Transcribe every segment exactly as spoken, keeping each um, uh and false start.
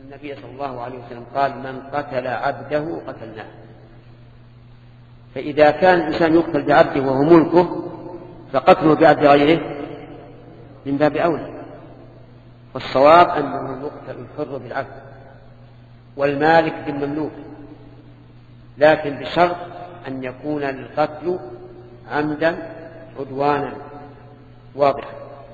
النبي صلى الله عليه وسلم قال من قتل عبده قتلناه. فإذا كان الإنسان يقتل بعبده وهو ملكه فقتله بعبد غيره من باب أولى. والصواب أنه يقتل الحر بالعبد والمالك بالمملوك، لكن بشرط أن يكون القتل عمدا عدوانا واضحا.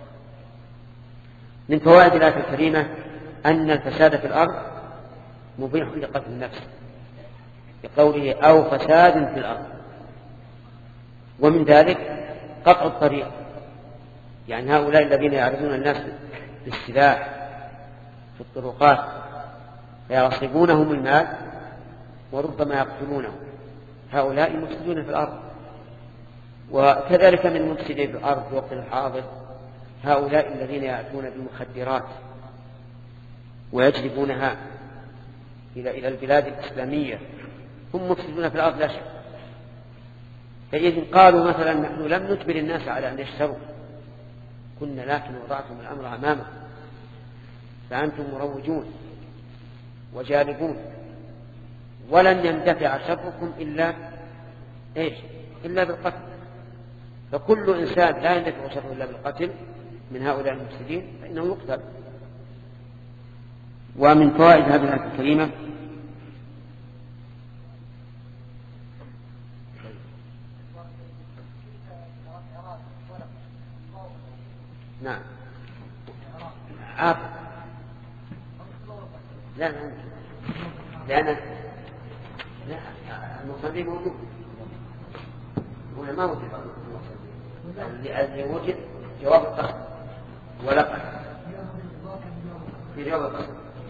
من فوائد الآية الكريمة أن الفساد في الأرض مبيح لقتل النفس بقوله أو فساد في الأرض. ومن ذلك قطع الطريق، يعني هؤلاء الذين يعرضون الناس بالسلاح في الطرقات فيغصبونهم المال وربما يقتلونهم، هؤلاء مفسدون في الأرض. وكذلك من مفسدين في الأرض في وقت الحاضر هؤلاء الذين يأتون بالمخدرات ويجلبونها إلى إلى البلاد الإسلامية، هم مفسدون في الأرض لا شك. فإذن قالوا مثلا نحن لم نجبر الناس على أن يشتروا، كنا لكن وضعتم الأمر أمامكم فأنتم مروجون وجالبون، ولن يندفع شركم إلا إيش؟ إلا بالقتل. فكل إنسان لا يندفع شره إلا بالقتل من هؤلاء المفسدين فإنه يقتل. ومن فوائد هذه الآية الكريمة نعم عاف لا لا لأن لا المصلي موجود ولا ما وجد اللي وجد جواب القصد ولا قصد في جواب القصد.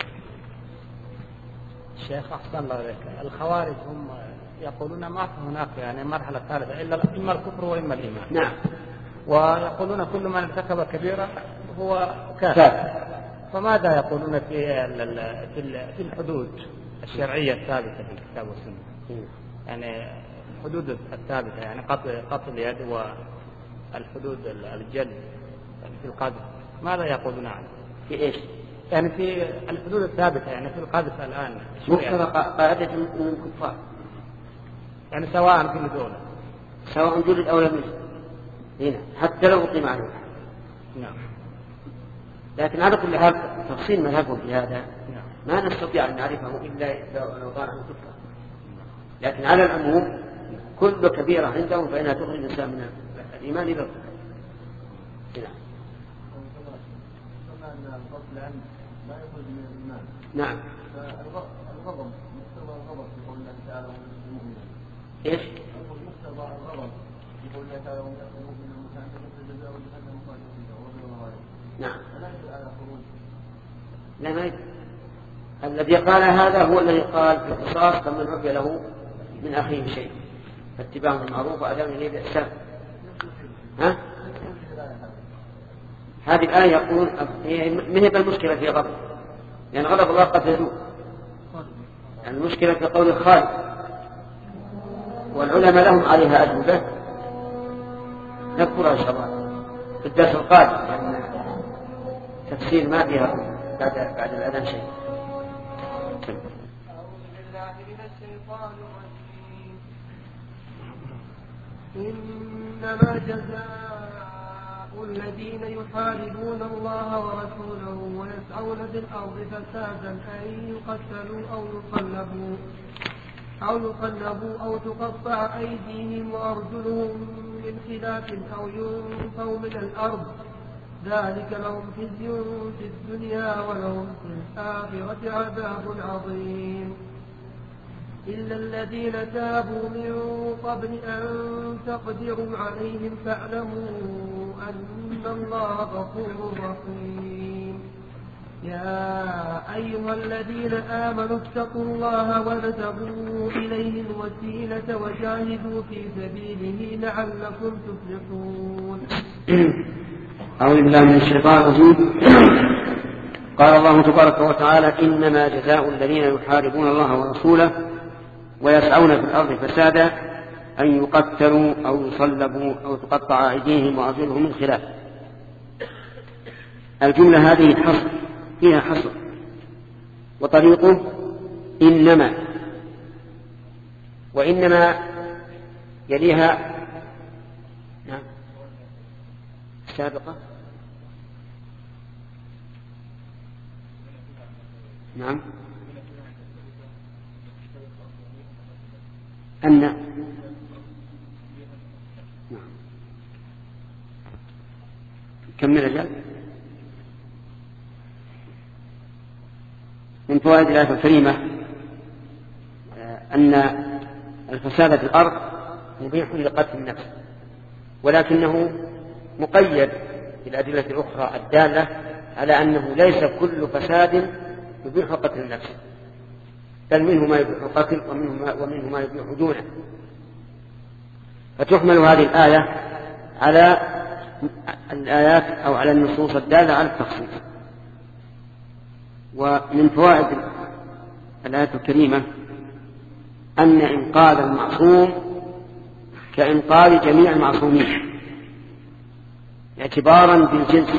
الشيخ أحسن الله عليك، الخوارج هم يقولون ما في هناك يعني مرحلة ثالثة إلا إما الكفر وإما الإيمان. نعم. ويقولون كل من ارتكب كبيرة هو كافر. فماذا يقولون في في الحدود الشرعية الثابتة في الكتاب والسنة؟ يعني الحدود الثابتة يعني قطع قطع اليد والحدود الجلد في القذف، ماذا يقولون عنه؟ في إيش؟ يعني في الحدود الثابتة يعني في القذف الآن مقتضى قاعدة من الكفار، يعني سواء في الدولة سواء جلد أو لم يجلد هنا حتى لو أقيم عليه. نعم. لكن على كل حال تفصيل مذهبهم في هذا نعم. ما نستطيع أن نعرفه إلا لو ضاع عن كفر، لكن على العموم كل كبيرة عندهم فإنها تخرج الإنسان من الإيمان إلى الكفر. نعم. الغضب مقتضى الغضب في قول الله تعالى والمؤمنين. ايش؟ مقتضى الغضب في قول الله تعالى والمؤمنين كان تكفر جزاء جهنم خالدين فيها. نعم. فلا يدل على خروج. لا ما يدل. الذي قال هذا هو الذي قال في القصاص فمن عفي له من أخيه شيء فاتباع بالمعروف وأداء إليه بإحسان. ها؟ هذه الآية يقول ما هي المشكلة في غضب؟ يعني غضب الله قد يزول، يعني المشكلة في قول الخالق، والعلماء لهم عليها أجوبة نذكرها إن شاء الله في الدرس القادم، يعني تفسير ما فيها بعد بعد الأذان شيء. إنما جزاء الذين يحاربون الله ورسوله ويسعون في الأرض فسادا أن يقتلوا أو يصلبوا أو يصلبوا أو تقطع أيديهم وأرجلهم من خلاف أو ينفوا من الأرض ذلك لهم خزي في الدنيا ولهم في الآخرة عذاب عظيم. إلا الذين تابوا من قبل أن تقدروا عليهم فاعلموا أن الله غفور رحيم. يا أيها الذين آمنوا اتقوا الله وابتغوا إليه الوسيلة وجاهدوا في سبيله لعلكم تفلحون. أعوذ بالله من الشيطان الرجيم. قال الله تبارك وتعالى إنما جزاء الذين يحاربون الله ورسوله ويسعون في الأرض فسادا أن يقتلوا أو يصلبوا أو تقطع أيديهم وأرجلهم من خلاف. الجملة هذه حصر فيها حصر، وطريقه إنما، وإنما يليها نعم السابقة نعم أن نعم. كمل أجل. من فوائد الآية الكريمة أن الفساد في الأرض مبيح لقتل النفس، ولكنه مقيد بالأدلة الأخرى الدالة على أنه ليس كل فساد يبيح قتل النفس، بل منه ما يبيح القتل ومنه ما, ومنه ما يبيح دونه. فتحمل هذه الآية على الآيات أو على النصوص الدالة على التخصيص. ومن فوائد الآية الكريمة أن إنقاذ المعصوم كإنقاذ جميع المعصومين اعتبارا بالجنس،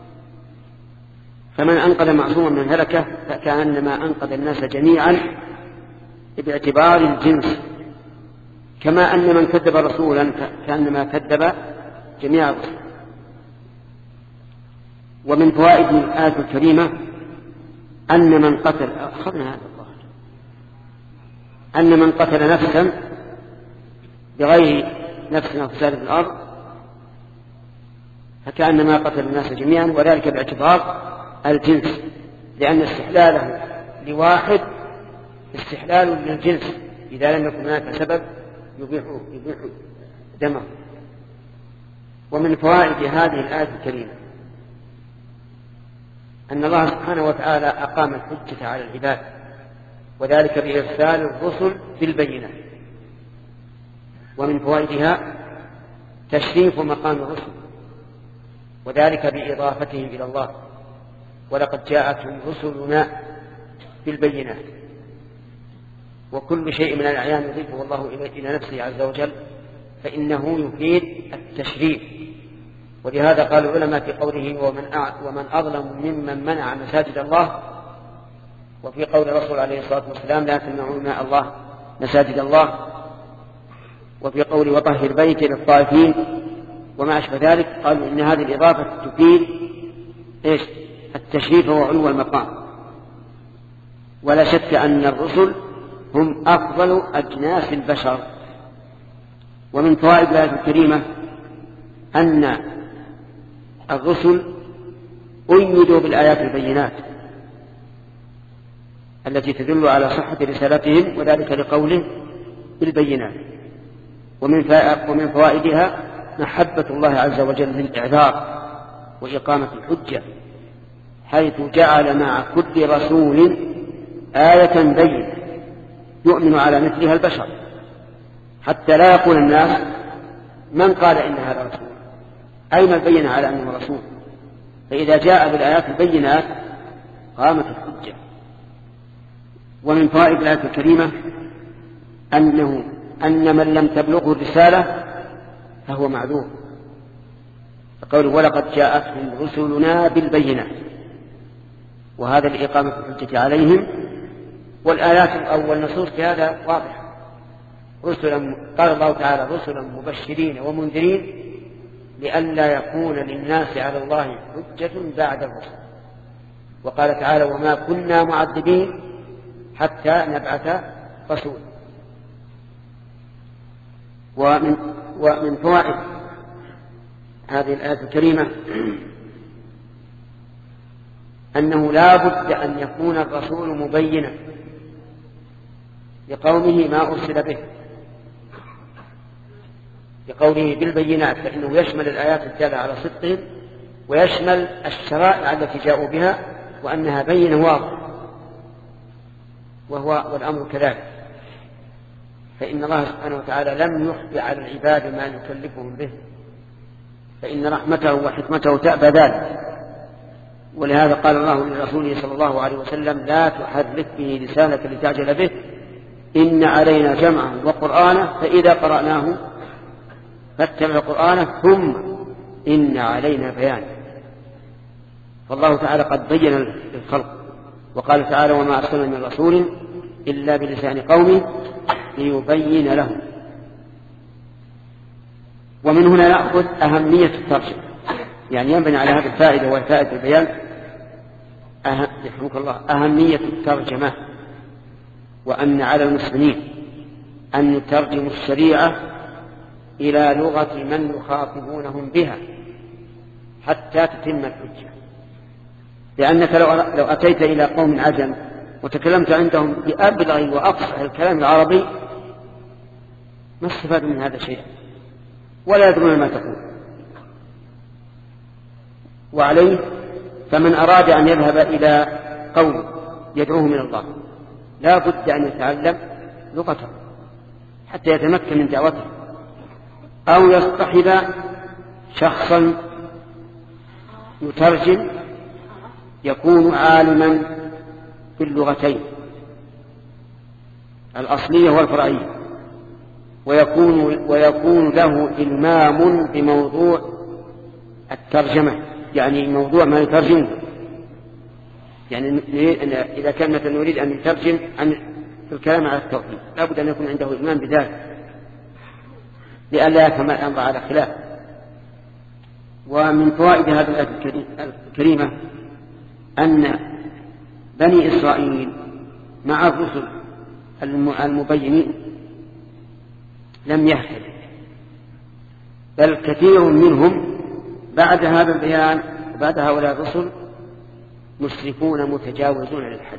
فمن أنقذ معصوما من هلكة فكأنما أنقذ الناس جميعا باعتبار الجنس، كما أن من كذب رسولا كأنما كذب جميع الرسل. ومن فوائد الآية الكريمة أن من قتل أخذنا هذا الله أن من قتل نفسا بغير نفس أو فساد في الأرض فكأنما قتل الناس جميعا، وذلك باعتبار الجنس، لأن استحلاله لواحد استحلال للجنس إذا لم يكن هناك سبب يبيح يبيح دمه. ومن فوائد هذه الآية الكريمة أن الله سبحانه وتعالى أقام الحجة على العباد، وذلك بإرسال الرسل بالبينات. ومن فوائدها تشريف مقام الرسل، وذلك بإضافتهم إلى الله، ولقد جاءتهم رسلنا بالبينات. وكل شيء من الأعيان يضيفه الله إلى نفسه عز وجل فإنه يفيد التشريف. ولهذا قال العلماء في قوله ومن, ومن أظلم ممن منع مساجد الله، وفي قول الرسول عليه الصلاة والسلام لا تمنعوا ماء الله مساجد الله، وفي قول وطهر بيت للطائفين وما أشبه ذلك، قالوا إن هذه الإضافة تفيد إيش؟ التشريف وعلو المقام. ولا شك أن الرسل هم أفضل أجناس البشر. ومن فوائد الآية الكريمة أن الرسل أيدوا بالآيات البينات التي تدل على صحة رسالتهم، وذلك لقوله بالبينات. ومن فوائدها محبة الله عز وجل للإعذار وإقامة الحجة، حيث جعل مع كل رسول آية بينة يؤمن على مثلها البشر، حتى لا يقول الناس من قال إن هذا رسول، أين البينة على أنه رسول؟ فإذا جاء بالآيات البينات قامت الحجة. ومن فوائد الآية الكريمة أنه أن من لم تبلغه الرسالة فهو معذور، فقوله ولقد جاءتهم رسلنا بالبينات، وهذا لإقامة الحجة عليهم. والآيات أو النصوص في هذا واضحة. رسلا قال الله تعالى رسلا مبشرين ومنذرين لئلا يكون للناس على الله حجة بعد الرسل. وقال تعالى وما كنا معذبين حتى نبعث رسولا. ومن, ومن فوائد هذه الآية الكريمة أنه لا بد أن يكون الرسول مبينا لقومه ما أرسل به، لقوله بالبينات، فإنه يشمل الآيات الدالة على صدقهم ويشمل الشرائع التي جاءوا بها وأنها بينة واضحة، وهو والأمر كذلك. فإن الله سبحانه وتعالى لم يخفي على العباد ما يكلفهم به، فإن رحمته وحكمته تأبى ذلك. ولهذا قال الله لرسوله صلى الله عليه وسلم لا تحرك به لسانك لتعجل به إن علينا جمعه وقرآنه فإذا قرأناه فاتبع قرآنه ثم إن علينا بيانه. فالله تعالى قد بين للخلق وقال تعالى وما أرسلنا من رسول إلا بلسان قومه ليبين لهم. ومن هنا نأخذ أهمية الترجمة، يعني ينبني على هذه الفائدة وفائدة البيان أه... يحمك الله أهمية الترجمة، وأن على المسلمين أن يترجموا الشريعة إلى لغة من يخاطبونهم بها حتى تتم الحجة. لأنك لو لو أتيت إلى قوم عجم وتكلمت عندهم بأبلغ وأفصح الكلام العربي ما استفادوا من هذا شيئا ولا يدرون ما تقول. وعليه فمن أراد أن يذهب إلى قوم يدعوه من الله لا بد أن يتعلم لغته حتى يتمكن من دعوته، أو يصطحب شخصا يترجم يكون عالما باللغتين الأصلية والفرعية، ويكون, ويكون له إلمام بموضوع الترجمة، يعني موضوع ما يترجمه. يعني إذا كان مثلا نريد أن يترجم عن في الكلام على التوحيد لا بد أن يكون عنده إلمام بذلك لئلا يفهم الأمر على خلاف. ومن فوائد هذه الآية الكريمة أن بني إسرائيل مع الرسل المبينين لم يهتدوا، بل كثير منهم بعد هذا البيان وبعد هؤلاء الرسل مسرفون متجاوزون للحد.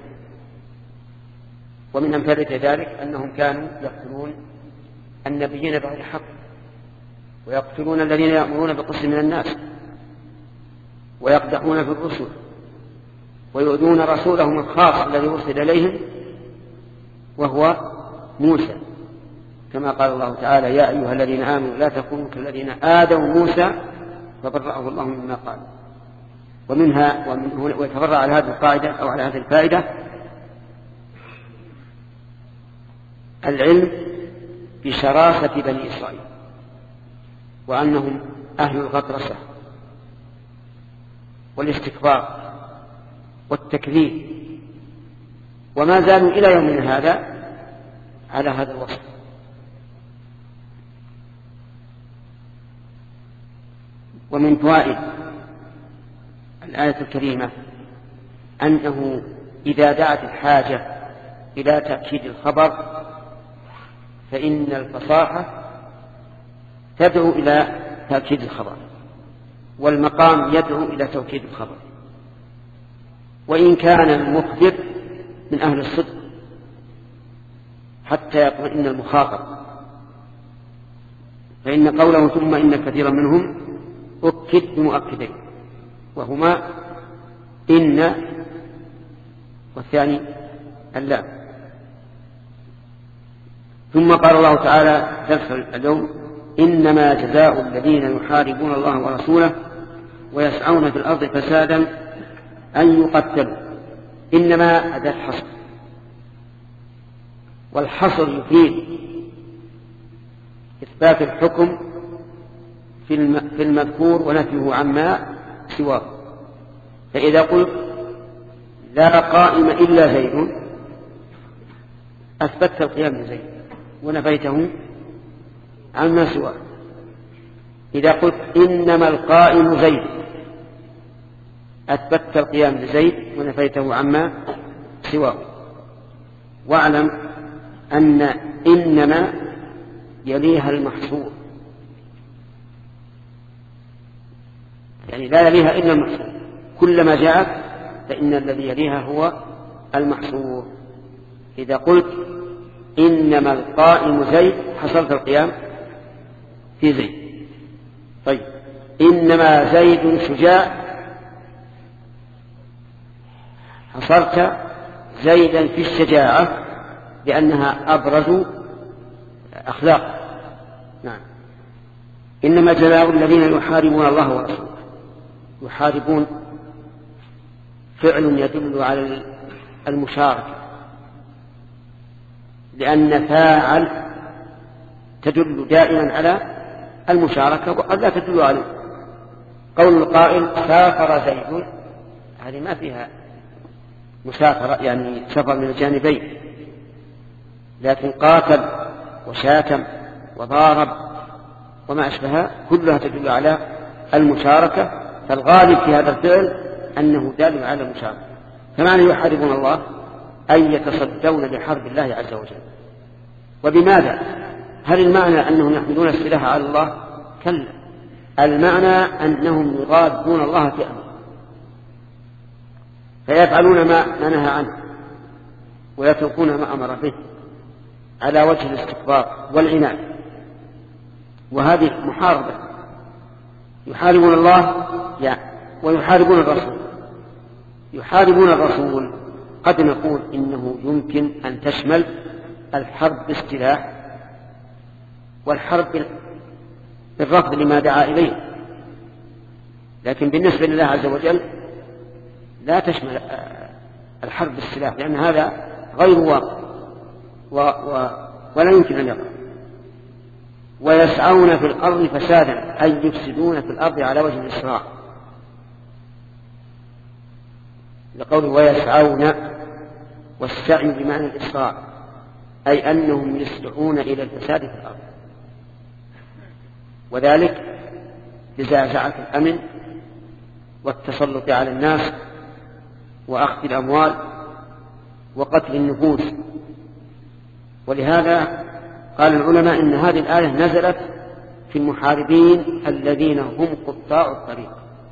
ومن أمثلة ذلك أنهم كانوا يقتلون النبيين بغير حق، ويقتلون الذين يأمرون بالقسط من الناس، ويقدحون في الرسل، ويؤذون رسولهم الخاص الذي أرسل إليهم وهو موسى، كما قال الله تعالى يا أيها الذين آمنوا لا تكونوا كالذين آذوا موسى فبرأه الله مما قال. ومنها ومن هنا ويتفرع على هذه القاعدة أو على هذه الفائدة العلم بشراسة بني إسرائيل، وأنهم أهل الغطرسة والاستكبار والتكذيب، وما زالوا إلى يومنا هذا على هذا الوصف. ومن فوائد الآية الكريمة أنه إذا دعت الحاجة إلى تأكيد الخبر فإن الفصاحة تدعو إلى تأكيد الخبر، والمقام يدعو إلى توكيد الخبر، وإن كان المخبر من أهل الصدق حتى يطمئن المخاطب، فإن قوله ثم إن كثيرا منهم أكد بمؤكدين وهما إن والثاني اللام. ثم قال الله تعالى درس اليوم إنما جزاء الذين يحاربون الله ورسوله ويسعون في الأرض فسادا أن يقتلوا. إنما أداة حصر، والحصر يفيد إثبات الحكم في المذكور ونفيه عما سواه. فإذا قلت لا قائم إلا زيد أثبتت القيام لزيد ونفيته عما سواه. إذا قلت إنما القائم زيد أثبتت القيام لزيد ونفيته عما سواه. واعلم أن إنما يليها المحصور، يعني لا يليها إلا المحصور، كلما جاءت فإن الذي يليها هو المحصور. إذا قلت إنما القائم زيد حصلت القيام في زيد. طيب إنما زيد شجاع حصلت زيدا في الشجاعة لأنها أبرز أخلاق. نعم. إنما جزاء الذين يحاربون الله ورسوله. يحاربون فعل يدل على المشاركة، لأن فاعل تدل دائما على المشاركة وقد لا تدل عليه. قول القائل سافر زيد هذه ما فيها مسافرة يعني سفر من الجانبين، لكن قاتل وشاتم وضارب وما أشبهها كلها تدل على المشاركة، فالغالب في هذا الفعل أنه دال على المشاركة. فمعنى يحاربون الله أي يتصدون لحرب الله عز وجل. وبماذا؟ هل المعنى أنهم يحملون السلاح على الله؟ كلا، المعنى أنهم يغادرون الله في أمره، فيفعلون ما نهى عنه ويتركون ما أمر به على وجه الاستكبار والعناد، وهذه محاربة. يحاربون الله يعني ويحاربون الرسول. يحاربون الرسول قد نقول إنه يمكن أن تشمل الحرب بالسلاح والحرب بالرفض لما دعا إليه، لكن بالنسبة لله عز وجل لا تشمل الحرب بالسلاح، لأن هذا غير واقع و... و... ولا يمكن أن يقع. ويسعون في الأرض فسادا أي يفسدون في الأرض على وجه الإسراع، لقوله ويسعون، والسعي بمعنى الإسراع أي أنهم يسرعون إلى الفساد في الأرض، وذلك لزعزعة الأمن والتسلط على الناس وأخذ الأموال وقتل النفوس. ولهذا قال العلماء إن هذه الآية نزلت في المحاربين الذين هم قطاع الطريق.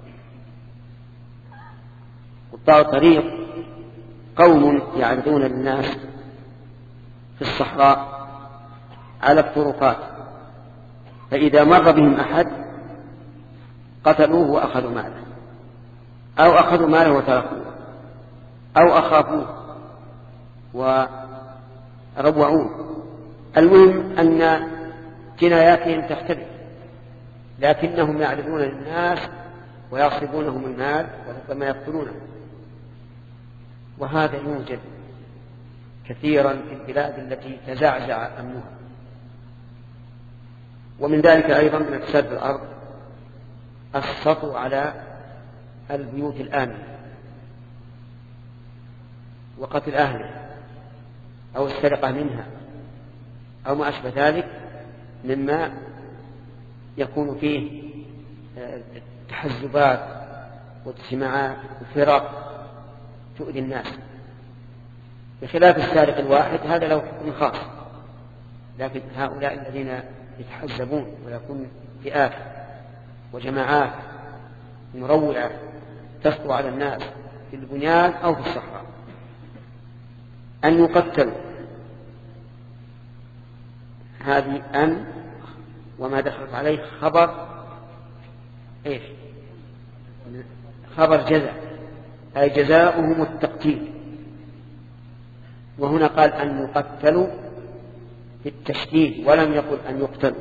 قطاع الطريق قوم يعرضون للناس في الصحراء على الطرقات، فإذا مر بهم أحد قتلوه وأخذوا ماله، أو أخذوا ماله وتركوه، أو أخافوه وروعوه. المهم أن جناياتهم تختلف، لكنهم يعرضون للناس ويغصبونهم المال وربما يقتلونهم. وهذا يوجد كثيرا في البلاد التي تزعزع أمنها. ومن ذلك أيضا من افساد الأرض السطو على البيوت الآمنة وقتل أهلها أو السرقة منها أو ما أشبه ذلك مما يكون فيه تحزبات واجتماعات وفرق تؤذي الناس، بخلاف السارق الواحد هذا له حكم خاص. لكن هؤلاء الذين يتحزبون ويكون فئات وجماعات مروعة تسطو على الناس في البنيان أو في الصحراء أن يقتلوا، هذه أن وما دخلت عليه خبر إيش؟ خبر جزاء، أي جزاؤهم التقتيل. وهنا قال أن يقتلوا بالتشديد ولم يقل أن يقتلوا،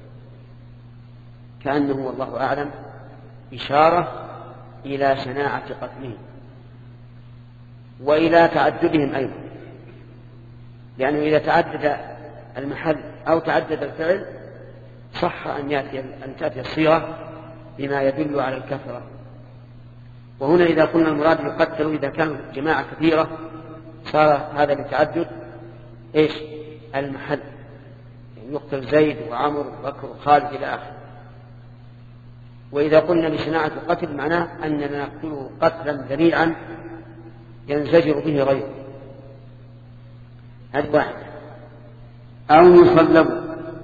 كأنه والله أعلم إشارة إلى شناعة قتلهم وإلى تعددهم أيضا، لأنه إذا تعدد المحل أو تعدد الفعل صح أن يأتي أن تأتي الصيغة بما يدل على الكثرة. وهنا إذا قلنا المراد يقتلوا إذا كانوا جماعة كثيرة صار هذا لتعدد إيش؟ المحل، يعني يقتل زيد وعمر وبكر وخالد إلى آخره. وإذا قلنا بشناعة القتل معناه أننا نقتله قتلا ذريعا ينزجر به غيره، هذا واحد. أو يصلبوا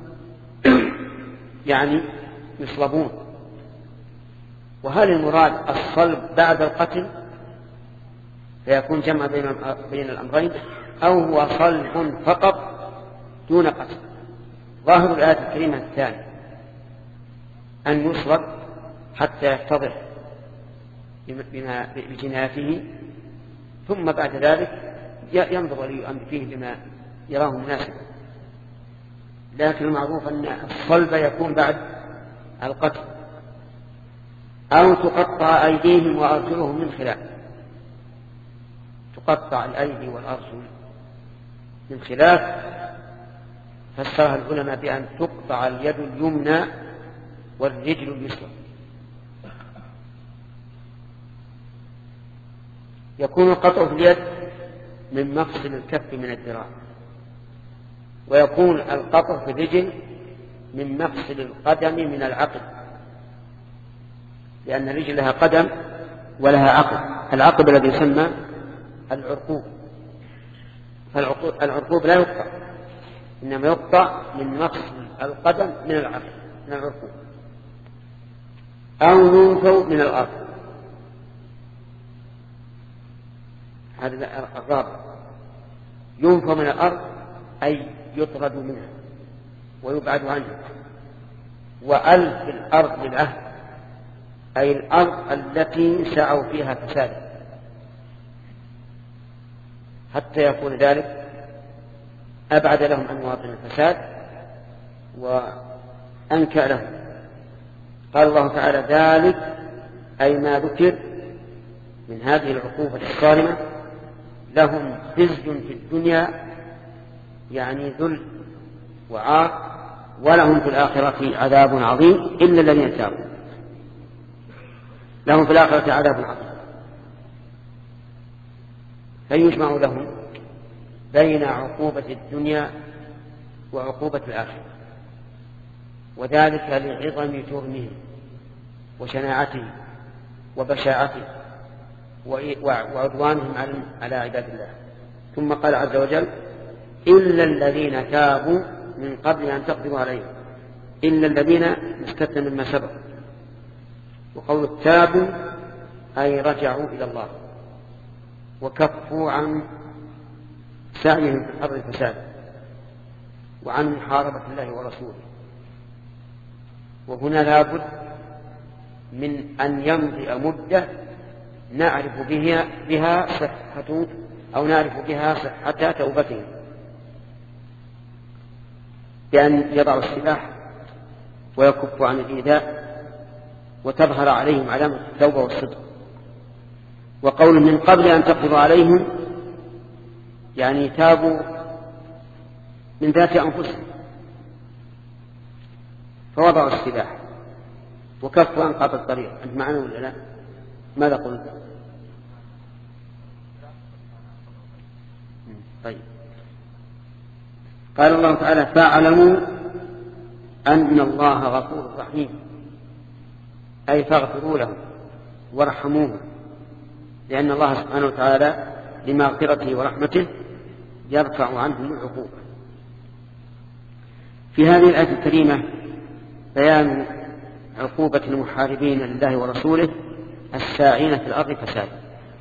يعني يصلبون. وهل المراد الصلب بعد القتل فيكون جمع بين الأمرين، أو هو صلب فقط دون قتل؟ ظاهر الآية الكريمة الثاني أن يصلب حتى يتضح بما بجناته، ثم بعد ذلك ينظر ولي فيه بما يراه مناسبا. لكن المعروف أن الصلب يكون بعد القتل. أو تقطع أيديهم وأرجلهم من خلاف، تقطع الأيدي والأرجل من خلاف، فسرها العلماء بأن تقطع اليد اليمنى والرجل اليسرى. يكون القطع في اليد من مفصل الكف من الذراع، ويكون القطع في الرجل من مفصل القدم من العقل، لأن الرجل لها قدم ولها عقب، العقب الذي يسمى العرقوب، فالعرقوب لا يقطع، إنما يقطع من مفصل القدم من العقل من العرقوب، أو ينفوا من الأرض. هذا الرابع، ينفوا من الأرض أي يطرد منها ويبعد عنها. وألف الأرض للعهد أي الأرض التي سعوا فيها فسادا، حتى يكون ذلك أبعد لهم عن مواطن الفساد وأنكأ لهم. قال الله تعالى ذلك أي ما ذكر من هذه العقوبة الصارمة لهم خزي في الدنيا، يعني ذل وعار، ولهم في الآخرة عذاب عظيم إلا الذين تابوا، لهم في الآخرة عذاب عظيم. فيجمع لهم بين عقوبة الدنيا وعقوبة الآخرة، وذلك لعظم جرمهم وشناعته وبشاعته وعدوانهم على عباد الله. ثم قال عز وجل إلا الذين تابوا من قبل أن تقدروا عليهم، إلا الذين مستثنى مما سبق. وقول تابوا أي رجعوا إلى الله وكفوا عن سعيهم في أرض الفساد وعن محاربة الله ورسوله. وهنا لابد من أن يمضي مدة نعرف بها, بها صحة أو نعرف بها صحة توبتهم، بأن يضعوا السلاح ويكفوا عن الإيذاء وتظهر عليهم علامة التوبة والصدق. وقول من قبل أن تقدروا عليهم يعني تابوا من ذات أنفسهم فوضعوا السلاح وكفوا عن قطع الطريق. أنت معنا ولا لا؟ ماذا قلت؟ طيب. قال الله تعالى فاعلموا أن الله غفور رحيم، أي فاغفروا لهم وارحموهم، لأن الله سبحانه وتعالى لمغفرته ورحمته يرفع عنهم العقوبة. في هذه الآية الكريمة بيان عقوبة المحاربين لله ورسوله الساعين في الأرض فسادا.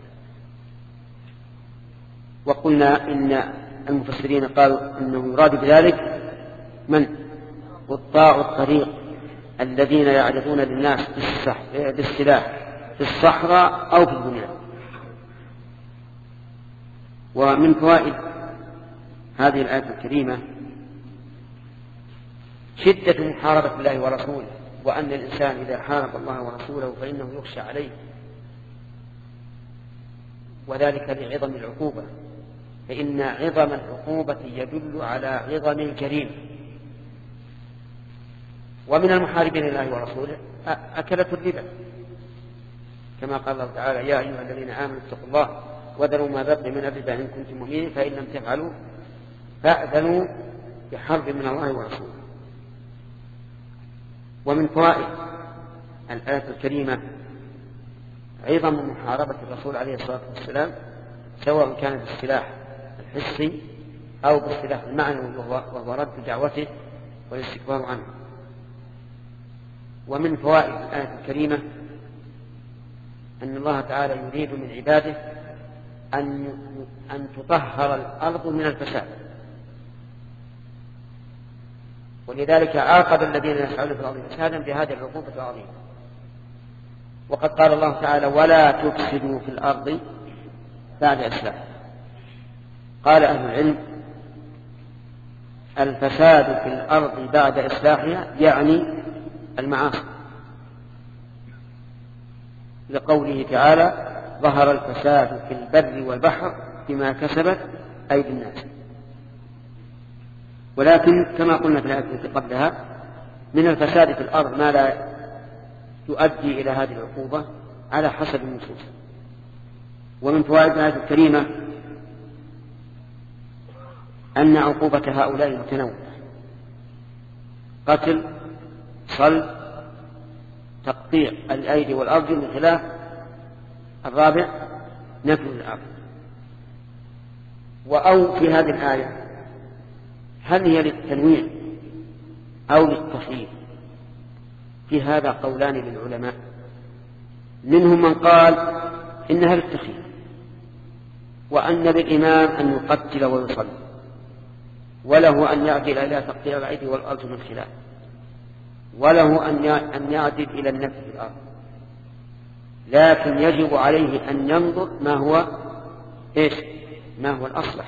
وقلنا إن المفسرين قالوا إنه يراد بذلك من قطاع الطريق الذين يعرضون للناس بالسلاح في الصحراء أو في البنيان. ومن فوائد هذه الآية الكريمة شدة محاربة الله ورسوله، وأن الإنسان إذا حارب الله ورسوله فإنه يخشى عليه، وذلك لعظم العقوبة، فإن عظم العقوبة يدل على عظم الجريمة. ومن المحاربين لله ورسوله أكلة الربا، كما قال الله تعالى يا أيها الذين آمنوا اتقوا الله وذروا ما بقي من الربا إن كنتم مؤمنين فإن لم تفعلوا فأذنوا بحرب من الله ورسوله. ومن فوائد الآية الكريمة عظم محاربة الرسول عليه الصلاة والسلام، سواء كان بالسلاح الحسي أو بالسلاح المعنوي وهو رد دعوته والاستكبار عنه. ومن فوائد الآية الكريمة أن الله تعالى يريد من عباده أن أن تطهر الأرض من الفساد، ولذلك عاقب الذين يسعون في الأرض فسادا بهذه العقوبة العظيمة. وقد قال الله تعالى ولا تفسدوا في الأرض بعد إصلاحها. قال أهل العلم الفساد في الأرض بعد إصلاحها يعني المعاصي، لقوله تعالى ظهر الفساد في البر والبحر بما كسبت أيدي الناس. ولكن كما قلنا في الآية التي قبلها من الفساد في الأرض ما لا يؤدي إلى هذه العقوبة على حسب النصوص. ومن فوائد الآية الكريمة أن عقوبة هؤلاء متنوعة: قتل، صلب، تقطيع الأيدي والأرجل، من خلاف الرابع نفي الأرض. وأو في هذه الآية هل هي للتنويع أو للتخيير؟ في هذا قولان للعلماء، منهم من قال إنها للتخيير، وأن للإمام أن يقتل ويصلي، وله أن يعدل إلى تقطيع الأيدي والأرجل من خلاف، وله أن يعدل إلى النفي في الأرض، لكن يجب عليه أن ينظر ما هو إيش ما هو الأصلح،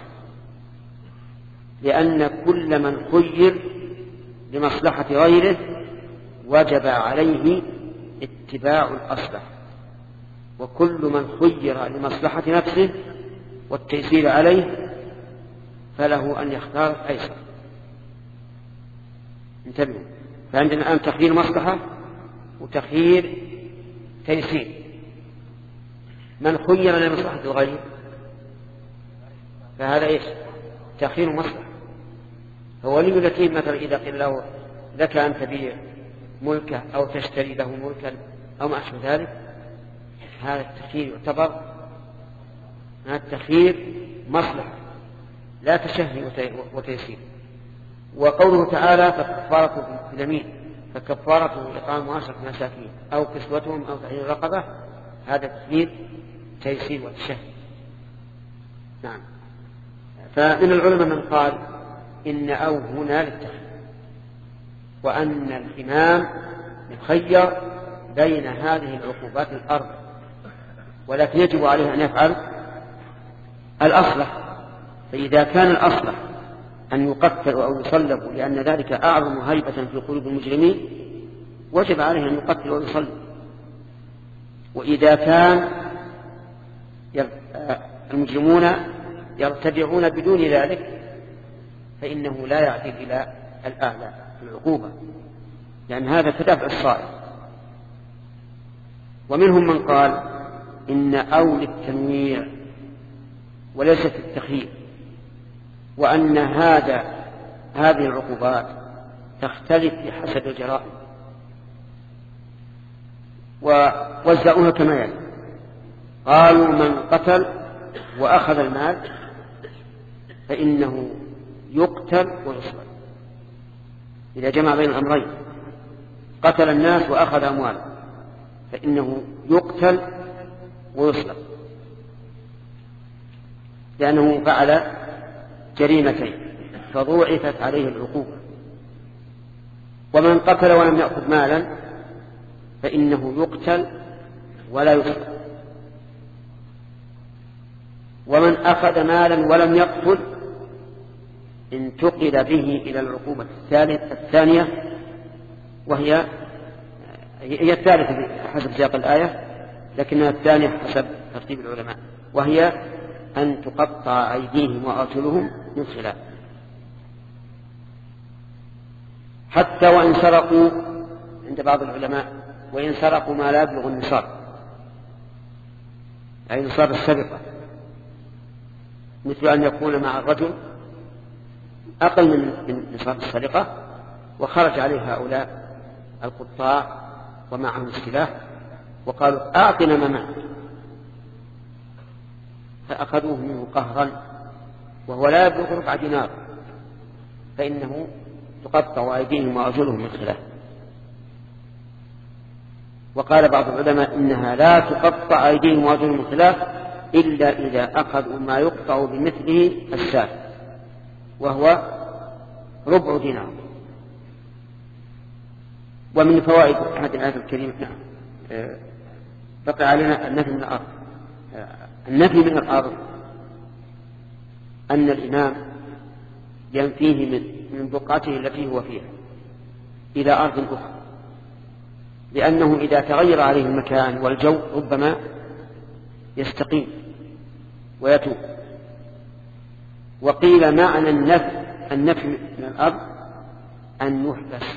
لأن كل من خير لمصلحة غيره وجب عليه اتباع الأصلح، وكل من خير لمصلحة نفسه والتيسير عليه فله أن يختار الأيسر. انتبهوا، فعندنا الآن تخيير مصلحة وتخيير تيسير. من خير لمصلحة الغير فهذا إيش؟ تخيير مصلحة. هو ولي اليتيم مثلا إذا قيل له لك أن تبيع ملكه أو تشتري له ملكا أو ما أشبه ذلك، هذا التخيير يعتبر هذا التخيير مصلحة لا تشهي وتيسير. وقوله تعالى فكفارة اليمين فكفارته إطعام عشرة مساكين أو كسوتهم أو تحرير رقبة، هذا تخيير تيسير وتشهي. نعم. فمن العلماء من قال إن أو هنا للتخيير، وأن الإمام يخير بين هذه العقوبات الأربع، ولكن يجب عليه أن يفعل الأصلح. فإذا كان الأصلح أن يقتل أو يصلب لأن ذلك أعظم هيبة في قلوب المجرمين وجب عليه أن يقتل أو يصلب. وإذا كان المجرمون يرتدعون بدون ذلك فإنه لا يعدل إلى الأعلى في العقوبة، لأن هذا تدافع الصائب. ومنهم من قال إن أو للتنويع وليست التخيير، وأن هذا هذه العقوبات تختلف بحسب الجرائم، ووزعوها كما يلي: قالوا من قتل وأخذ المال فإنه يقتل ويصلب. إذا جمع بين الأمرين قتل الناس وأخذ أمواله فإنه يقتل ويصلب، لأنه فعل جريمتين فضوعفت عليه العقوبة. ومن قتل ولم يأخذ مالا فإنه يقتل ولا يصلب. ومن أخذ مالا ولم يقتل انتقل به إلى العقوبة الثانية، وهي هي الثالثة حسب سياق الآية، لكنها الثانية حسب ترتيب العلماء، وهي أن تقطع أيديهم وأرجلهم من خلاف. حتى وإن سرقوا عند بعض العلماء وإن سرقوا ما لا يبلغ النصاب، أي نصاب السرقة، مثل أن يكون مع الرجل أقل من نصاب السرقة وخرج عليه هؤلاء القطاع ومعهم السلاح وقالوا أعطنا ما معك، فأخذوه منه قهرا وهو لا يبلغ ربع دينار، فإنه تقطع أيديهم وأرجلهم من خلاف. وقال بعض العلماء إنها لا تقطع أيديهم وأرجلهم من خلاف إلا إذا أخذوا ما يقطع بمثله الساف وهو ربع دينار. ومن فوائد هذه الآية الكريمة نعم بقي علينا النفي من الأرض. النفي من الأرض أن الإمام ينفيه من من بقعته التي هو فيها إلى أرض أخرى، لأنه إذا تغير عليه المكان والجو ربما يستقيم ويتوب. وقيل معنى النفي النفي من الأرض أن يحبس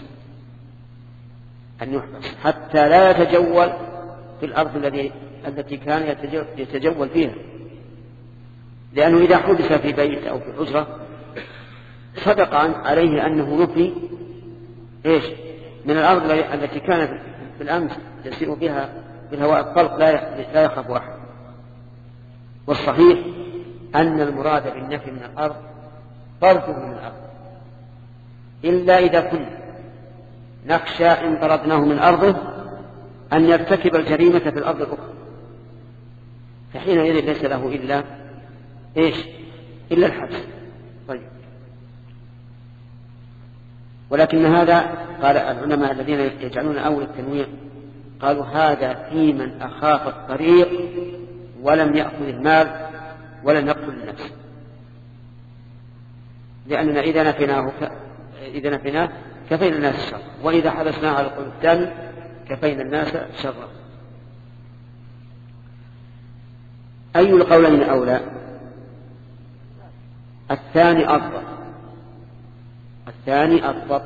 أن يحبس حتى لا يتجول في الأرض التي التي كان يتجول فيها، لأنه إذا حبس في بيت أو في حجرة صدق عليه أنه نفي إيش من الأرض التي كانت بالأمس يسير بها بالهواء الطلق لا يخاف أحد. والصحيح أن المراد بالنفي من الأرض طرده من الأرض، إلا إذا كنا نخشى إن طردناه من أرضه أن يرتكب الجريمة في الأرض الأخرى، فحينئذ ليس له إلا إيش إلا الحبس. طيب، ولكن هذا قال العلماء الذين يجعلون أول التنويع قالوا هذا في من أخاف الطريق ولم يأخذ المال ولم يقتل النفس، لأننا إذا نفيناه ك... إذا نفيناه كفينا الناس الشر، وإذا حبسناه على القول الثاني كفينا الناس شرا. أي القولين أولى؟ الثاني أضبط، الثاني أضبط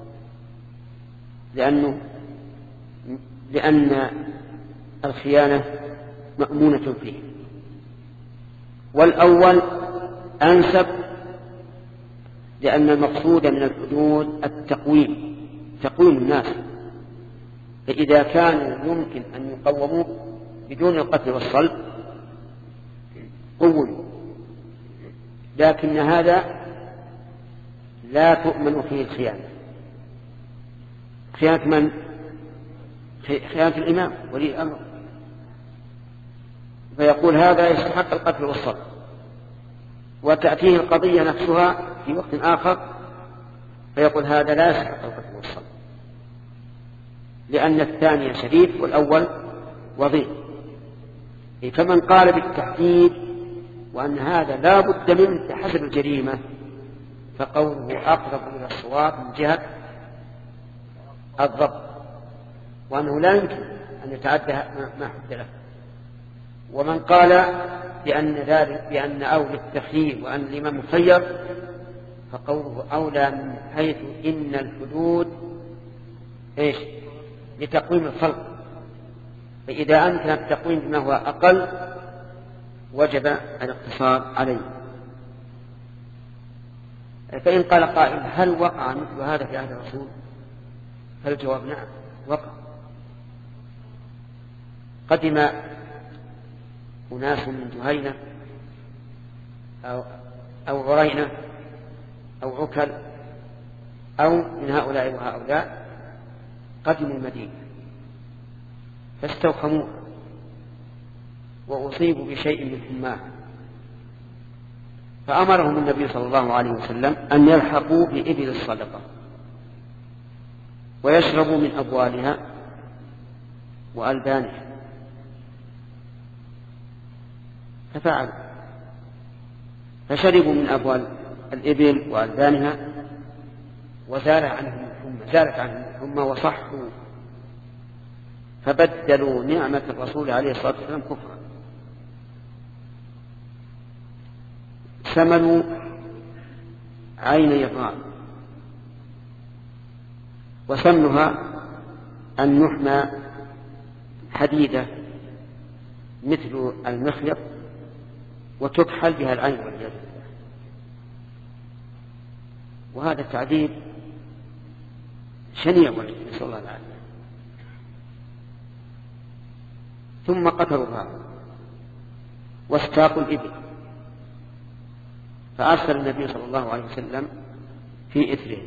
لأنه لأن الخيانة مأمونة فيه، والأول أنسب لأن المقصود من الحدود التقويم، تقويم الناس، فإذا كانوا يمكن أن يقوموا بدون القتل والصلب قوموا، لكن هذا لا تؤمن فيه الخيانة. خيانة من؟ خيانة الإمام ولي الأمر، فيقول هذا يستحق القتل والصلب، وتأتيه القضية نفسها في وقت آخر فيقول هذا لا يستحق القتل والصلب، لأن الثاني شريف والأول وضيع. فمن قال بالتحديد وأن هذا لا بد منه حسب الجريمة فقوله أقرب إلى الصواب من جهة الضبط، وأنه لا يمكن أن يتعدى ما حد له. ومن قال بأن ذلك بأن أولى التخيير وأن الإمام مخير فقوله أولى من حيث إن الحدود إيش لتقويم الخلق، فإذا أمكن التقويم بما هو أقل وجب الاقتصار عليه. فإن قال قائل هل وقع مثل هذا في عهد الرسول؟ فالجواب نعم وقع. قدم أناس من جهينة أو, أو عرينة أو عكل أو من هؤلاء وهؤلاء، قدموا المدينة فاستوخموها وأصيبوا بشيء من حماه، فأمرهم النبي صلى الله عليه وسلم أن يلحقوا بإبل الصدقة ويشربوا من أبوالها وألبانها، ففعلوا فشربوا من أبوال الإبل وألبانها وزال عنهم الحمى، زالت عنهم الحمى وصحوا، فبدلوا نعمة الرسول عليه الصلاة والسلام كفرا. سمنوا عيني الراء، وسمنها أن يحمى حديدة مثل المخيط وتكحل بها العين والعياذ بالله، وهذا التعذيب شنيع نسأل الله العافية. ثم قتلوها واستاقوا الإبل، فأرسل النبي صلى الله عليه وسلم في إثره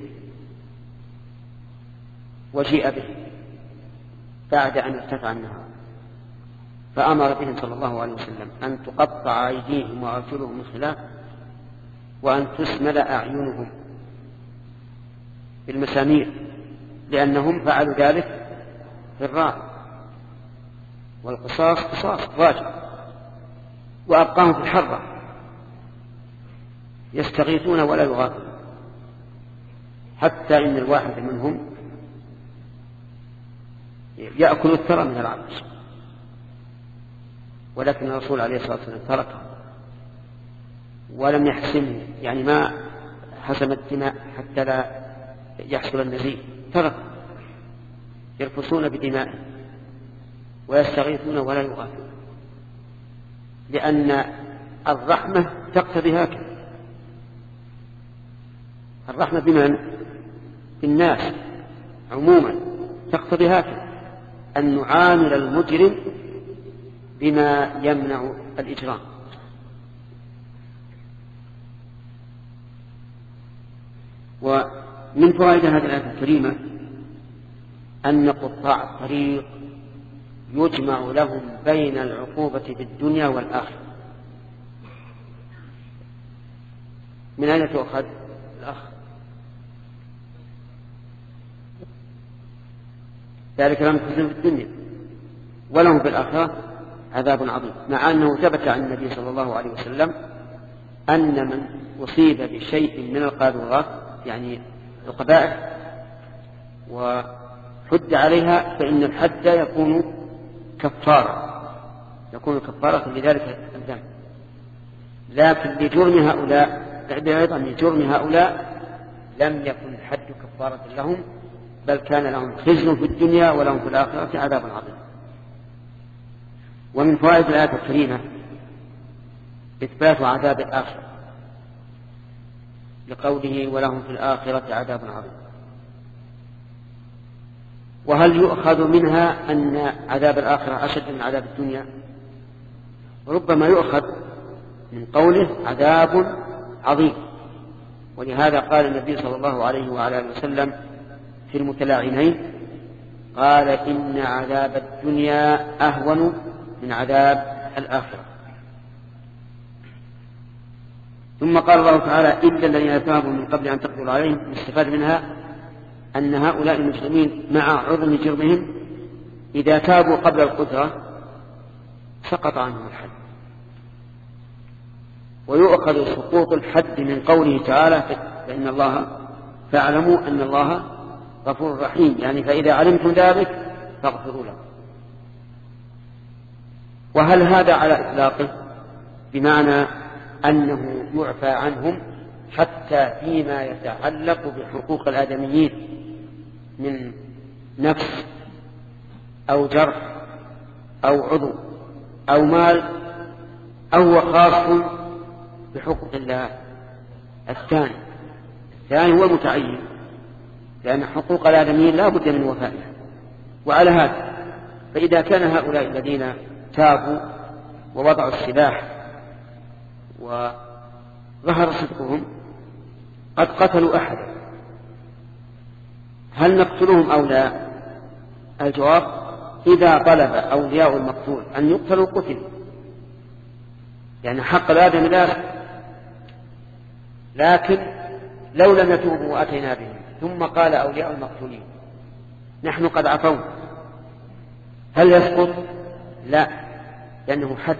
وجيء به بعد أن ارتفع النهار، فأمر بهم صلى الله عليه وسلم أن تقطع أيديهم وأرجلهم من خلاف وأن تسمل أعينهم بالمسامير، لأنهم فعلوا ذلك في الراء، والقصاص قصاص واجب، وأبقاهم في الحرة يستغيثون ولا يغاثون، حتى إن الواحد منهم يأكل الثرى من العطش، ولكن الرسول عليه الصلاة والسلام تركه ولم يحسمه، يعني ما حسم الدماء حتى لا يحصل النزيف، ترك يرفسون بدمائه ويستغيثون ولا يغاثون، لأن الرحمة تقتضي هكذا. الرحمة بمن؟ بالناس عموما، تقتضي هكذا أن نعامل المجرم بما يمنع الإجرام. ومن فوائد هذه الآية الكريمة أن قطاع الطريق يجمع لهم بين العقوبة في الدنيا والآخرة. من أين تؤخذ الأخ؟ ذلك لم يكن في الدنيا ولهم في الآخرة عذاب عظيم، مع أنه ثبت عن النبي صلى الله عليه وسلم أن من أصيب بشيء من القاذورات يعني القبائح وحد عليها فإن الحد يكون كفارة يكون كفارة لذلك الذنب. لكن لجرم هؤلاء أيضا لجرم هؤلاء لم يكن الحد كفارة لهم، بل كان لهم خزي في الدنيا ولهم في الآخرة عذاب عظيم. ومن فوائد الآية الكريمة إثبات عذاب الآخرة لقوله ولهم في الآخرة عذاب عظيم. وهل يؤخذ منها أن عذاب الآخرة أشد من عذاب الدنيا؟ ربما يؤخذ من قوله عذاب عظيم، ولهذا قال النبي صلى الله عليه وعلى اله وسلم في المتلاعنين قال إن عذاب الدنيا أهون من عذاب الآخرة. ثم قال الله تعالى إلا الذين تابوا من قبل أن تقدروا عليهم. يستفاد منها أن هؤلاء المسلمين مع عظم جرمهم إذا تابوا قبل القدرة سقط عنهم الحد. ويؤخذ سقوط الحد من قوله تعالى فإن الله فاعلموا أن الله غفور رحيم، يعني فإذا علمتم ذلك فاغفروا له. وهل هذا على إطلاقه بمعنى أنه يعفى عنهم حتى فيما يتعلق بحقوق الآدميين من نفس أو جرح أو عضو أو مال، أو هو خاص بحقوق الله؟ الثاني الثاني هو المتعين، لأن حقوق الآدميين لا بد من وفائها. وعلى هذا فإذا كان هؤلاء الذين تابوا ووضعوا السلاح وظهر صدقهم قد قتلوا أحدا، هل نقتلهم أو لا؟ الجواب إذا طلب أولياء المقتول أن يقتلوا قتل، يعني حق الآدم لا. لكن لو لم يتوبوا وأتينا بهم ثم قال أولياء المقتولين نحن قد عفونا، هل يسقط؟ لا، لأنه حد.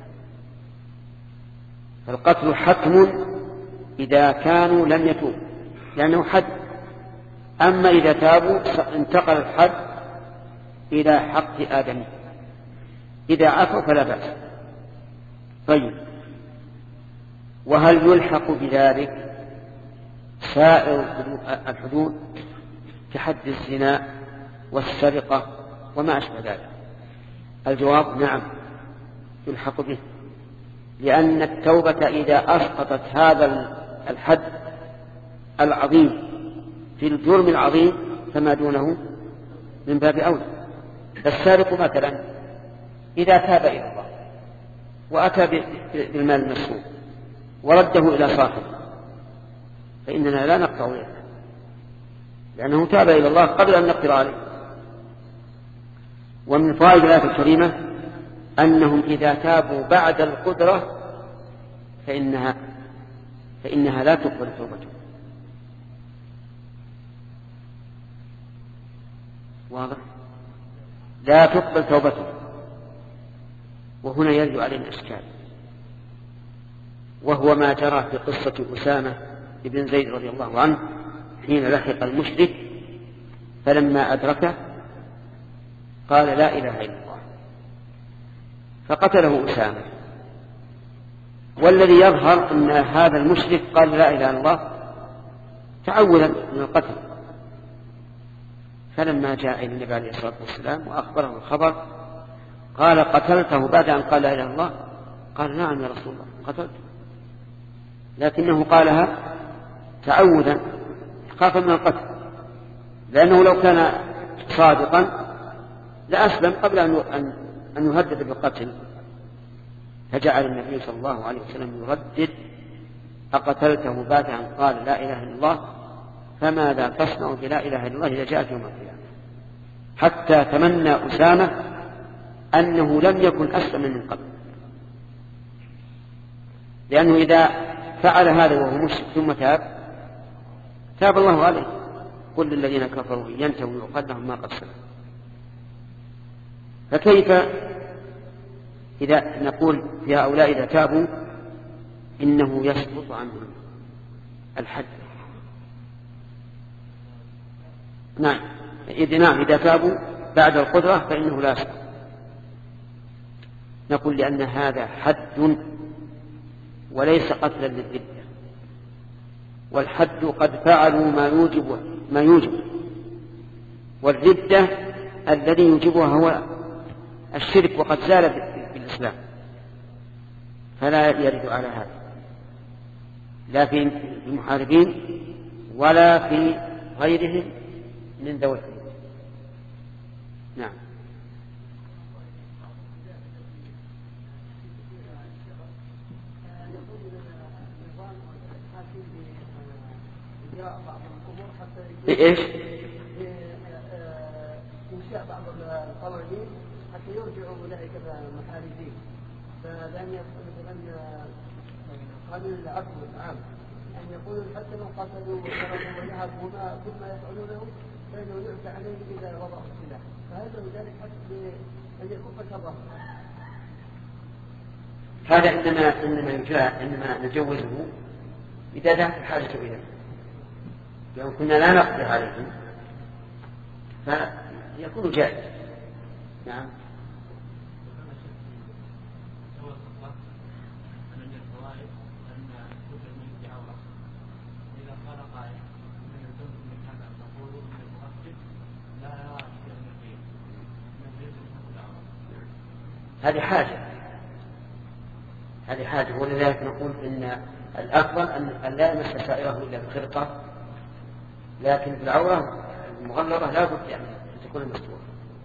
فالقتل حتم إذا كانوا لم يتوبوا لأنه حد. أما إذا تابوا انتقل الحد إلى حق آدم، إذا عفوا فلا بأس. طيب، وهل يلحق بذلك سائر الحدود كحد الزنا والسرقة وما أشبه ذلك؟ الجواب نعم يلحق به، لأن التوبة إذا أسقطت هذا الحد العظيم في الجرم العظيم فما دونه من باب أولى. السارق مثلا إذا تاب إلى الله وأتى بالمال المسروق ورده إلى صاحبه فإننا لا نقطع يده، لأنه تاب إلى الله قبل أن نقدر عليه. ومن فوائد الآية الكريمة أنهم إذا تابوا بعد القدرة فإنها فإنها لا تقبل توبتهم. واضح؟ لا تقبل توبتهم. وهنا يرد علينا إشكال، وهو ما جرى في قصة أسامة بن زيد رضي الله عنه حين لحق المشرك فلما أدركه قال لا إله إلا الله فقتله أسامة. والذي يظهر أن هذا المشرك قال لا إله إلا الله تعوذا من القتل. فلما جاء إلى النبي عليه الصلاة والسلام وأخبره الخبر قال قتلته بعد أن قال لا إله إلا الله؟ قال نعم يا رسول الله قتلته، لكنه قالها تعوذا خاف من القتل، لأنه لو كان صادقا لأسلم قبل أن يهدد بالقتل. فجعل النبي صلى الله عليه وسلم يردد: أقتلته بعد أن قال لا إله إلا الله؟ فماذا تصنع بلا إله إلا الله إذا جاءت يوم القيامة؟ حتى تمنى أسامة أنه لم يكن أسلم من قبل، لأنه إذا فعل هذا وهو مشرك ثم تاب تاب الله عليه. قل للذين كفروا إن ينتهوا يعقد لهم ما قد سلف. فكيف إذا نقول في هؤلاء إذا تابوا إنه يسقط عنهم الحد؟ نعم إذا نعم إذا تابوا بعد القدرة فإنه لا يسقط. نقول لأن هذا حد وليس قتلا للردة، والحد قد فعلوا ما يوجب ما يوجب، والردة الذي يوجبها هو الشرك وقد زال في الإسلام، فلا يرد على هذا لا في المحاربين ولا في غيرهم من ذوي الحدود. نعم. إيش؟ إنشاء بعض القوانين حتى يرجعوا أولئك المحاربين، فلأن مثلا قانون العفو والعام أن يقولوا حتى لو قتلوا وضربوا وذهبوا وما كل ما يفعلونه فإنه يعفى عليهم إذا وضعوا السلاح، فهذا ذلك حتى أن يكف شره. هذا إنما إنما يجاء إنما نجوزه إذا ذهبت الحاجة إليه، لو كنا لا نقدر عليهم فيكون جائز. نعم. هذه حاجة هذه حاجة ولذلك نقول إن الأفضل أن لا يمس سائره إلا بخرقة، لكن بالعورة المغلظة لا بد يعني أن تكون مستورة.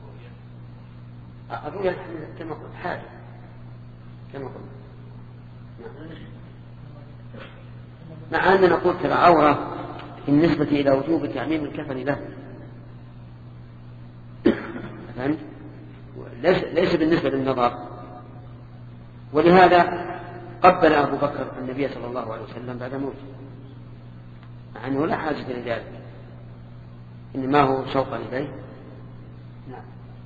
الرؤيا كما قلت حاجة كما قلت، مع أن نقول في العورة بالنسبة إلى وجوب تعميم الكفن له، فهمت؟ ليس بالنسبة للنظر. ولهذا قبل أبو بكر النبي صلى الله عليه وسلم بعد موته، مع أنه لا حاجة لذلك، إنما هو شوقا إليه. نعم.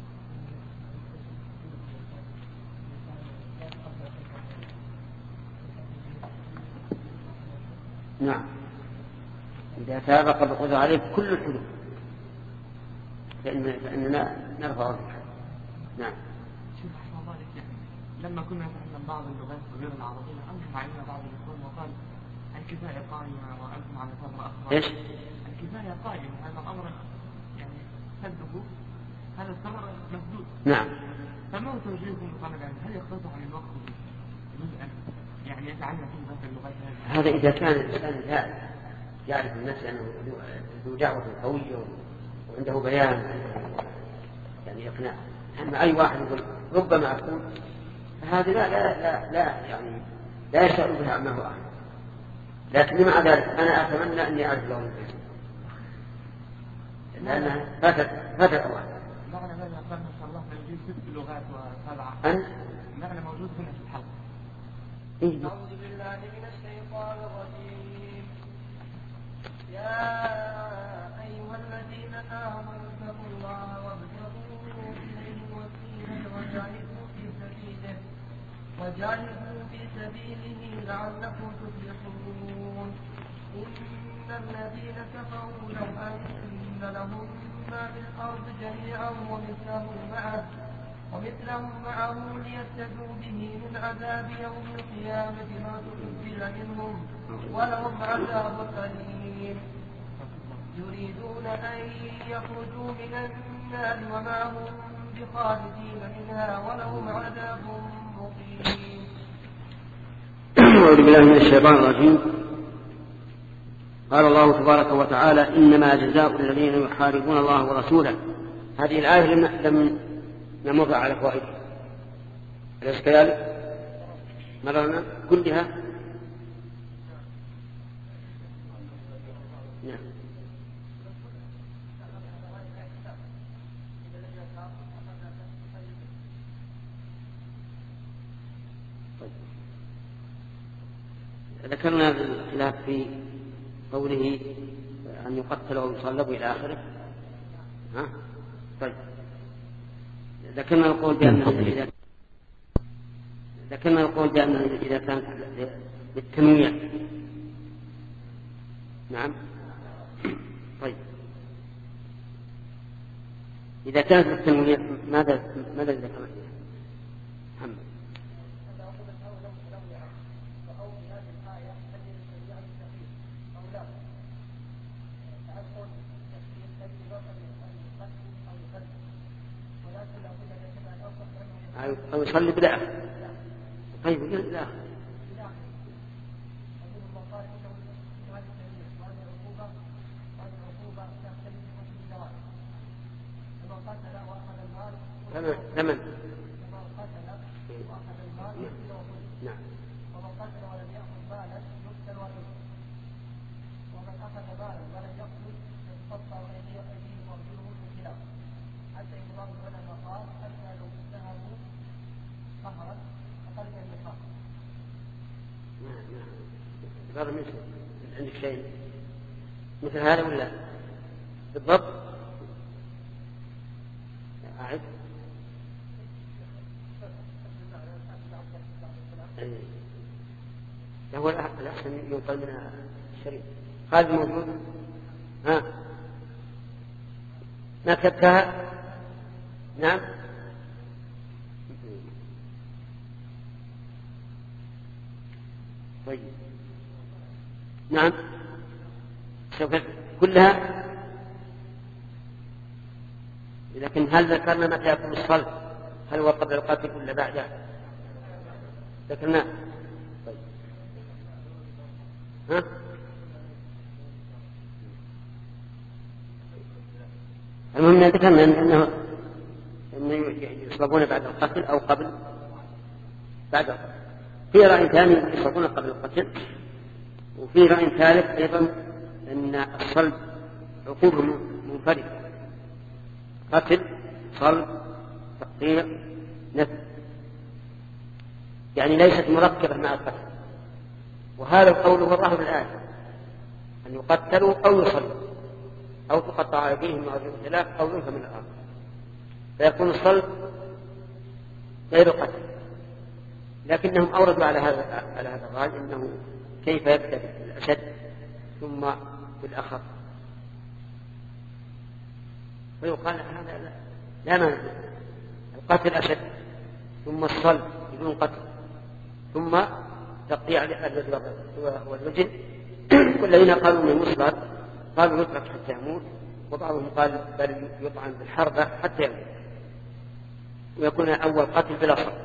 نعم إذا تاب قد قضى عليه كل الحدود فإن فإننا نرفع الحد. نعم. لما كنا نتعلم بعض اللغات غير العربية أنهم علينا بعض الإخوان وقال الكفاية قائمة وأنتم على فترة أخرى. إيش؟ الكفاية قائمة، هذا الأمر يعني سده هذا الثمر محدود. نعم. فما هو توجيهكم لطالب العلم؟ هل يقتصر عن الوقت جزءا يعني يتعلم فيه مثل اللغات هذه؟ هذا إذا كان الإنسان لا يعرف الناس أنه ذو دعوة قوية وعنده بيان يعني إقناع. أما أي واحد يقول ربما أكون، فهذا لا لا لا, لا يعني لا يشعر بها ما هو أعلم. لكن مع ذلك أنا أتمنى أني أعرف لهم الاسم لأنها فاتت فاتت أوان. معنى هذا قال ما شاء الله نجيب ست لغات وسبعة. أنت؟ معنى موجود هنا في الحلقة. إيه؟ أعوذ بالله من الشيطان الرجيم. يا أيها الذين آمنوا اتقوا الله وابتغوا إليه الوسيلة وجاهدوا في سبيله وجاهدوا في سبيله لعلكم تفلحون. إن الذين كفروا لو أن لهم ما في الأرض جميعا ومثله معه ومثله معه ليفتدوا به من عذاب يوم القيامة ما تقبل منهم ولهم عذاب أليم. يريدون أن يخرجوا من النار وما هم بخارجين منها ولهم عذاب مقيم. أعوذ بالله من الشيطان الرجيم. قال الله تبارك وتعالى إنما جزاء الذين يحاربون الله ورسوله. هذه الآية لم, لم نمر على فوائدها، أليس كذلك؟ مررنا كلها. نعم. ذكرنا الخلاف في قوله أن يقتل أو يصلب إلى آخره. ها؟ طيب. ذكرنا القول بأنه إذا ذكرنا القول بأنه إذا كان بالتنويع. نعم. طيب. إذا كانت بالتنويع ماذا ماذا ذكرنا؟ محمد. أو يصلي بلا. طيب لا. ثمن. نعم. ومن قتل ولم يأخذ بالا يقتل ويقتل، ومن أخذ بالا ولم يقتل يتقطع أيديهم وأرجلهم بالخلاف، حتى إن بعض العلماء قال حتى لو اتهموا قهرا أقل من النفاق. نعم نعم. غير مثل عندك شيء مثل هذا ولا بالضبط؟ أعد. هو الأحسن ينقل من الشريف. خالد موجود؟ ها ما كتبتها؟ نعم. طيب نعم. سوف كلها. لكن هل ذكرنا متى يكون الصلب؟ هل هو قبل القتل ولا بعده؟ ذكرنا. طيب. ها؟ المهم ذكرنا أنه أنه يصلبون بعد القتل أو قبل بعد القتل. في رأي ثاني يصلبون قبل القتل، وفي رأي ثالث أيضا أن الصلب عقوبة منفردة: قتل، صلب، تقطيع، نفي، يعني ليست مركبة مع القتل. وهذا القول هو ظاهر الآية، أن يقتلوا أو يصلوا أو تقطع أيديهم وأرجلهم خلاف أو ينفى من الأرض، فيكون الصلب غير قتل. لكنهم أوردوا على هذا على هذا الرأي أنه كيف يبدأ بالأشد ثم بالأخف، فيقال هذا لا, لا مانع. القتل أشد، ثم الصلب بدون قتل، ثم تقطيع اليد والرجل. والذين قالوا انه يصلب قالوا يترك حتى يموت، وبعضهم قال بل يطعن بالحربة حتى يموت ويكون أول قتل بلا صلب.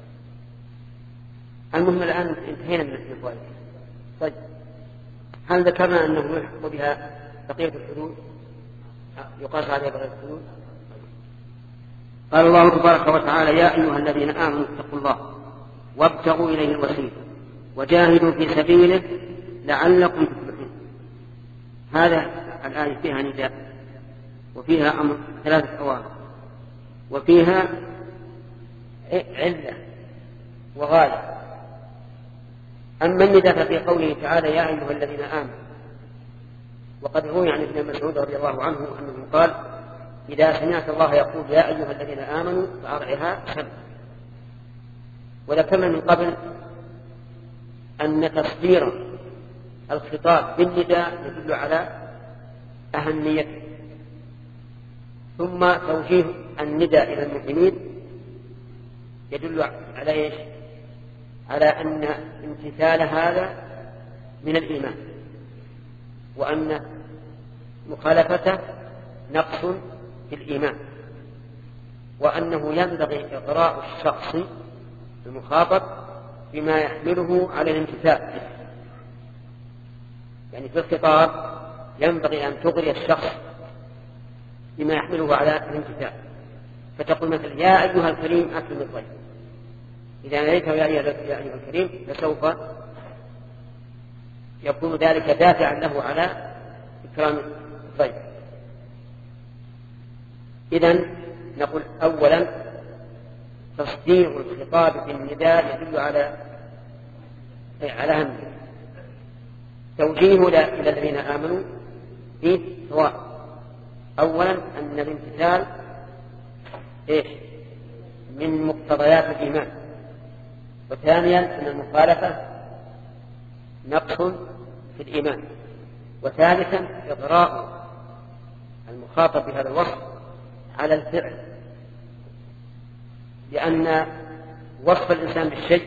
المهم الآن انتهينا من الفوائد. طيب، هل ذكرنا أنه يلحق بها بقية الحدود يقاس عليها بقية الحدود؟ قال الله تبارك وتعالى: يا أيها الذين آمنوا اتقوا الله وابتغوا إليه الوسيلة وجاهدوا في سبيله لعلكم تفلحون. هذا الآية فيها نداء وفيها أمر ثلاثة أوامر وفيها علة وغاية. أما النداء في قوله تعالى: يا أيها الذين آمنوا، وقد روي عن ابن مسعود رضي الله عنه أنه قال: إذا سمعت الله يقول يا أيها الذين آمنوا فأرعها سمع. وذكرنا من قبل أن تصدير الخطاب بالنداء يدل على أهميته، ثم توجيه النداء إلى المؤمنين يدل على إيش؟ على أن امتثال هذا من الإيمان، وأن مخالفته نقص في الإيمان، وأنه ينبغي إقراء الشخص المخاطب بما يحمله على الامتثال. يعني في الخطاب ينبغي أن تغري الشخص بما يحمله على الامتثال، فتقول مثلا يا أيها الكريم أكرم الضيف، إذا ناديته يا أيها الكريم فسوف يكون ذلك دافعا له على إكرام الضيف. إذن نقول أولا تصدير الخطاب بالنداء يدل على على هم توجيه إلى الذين آمنوا فيه سواء. أولا أن الامتثال إيش من مقتضيات الإيمان، وثانيا أن المخالفة نقص في الإيمان، وثالثا إغراء المخاطب بهذا الوصف على الفعل، لأن وصف الإنسان بالشيء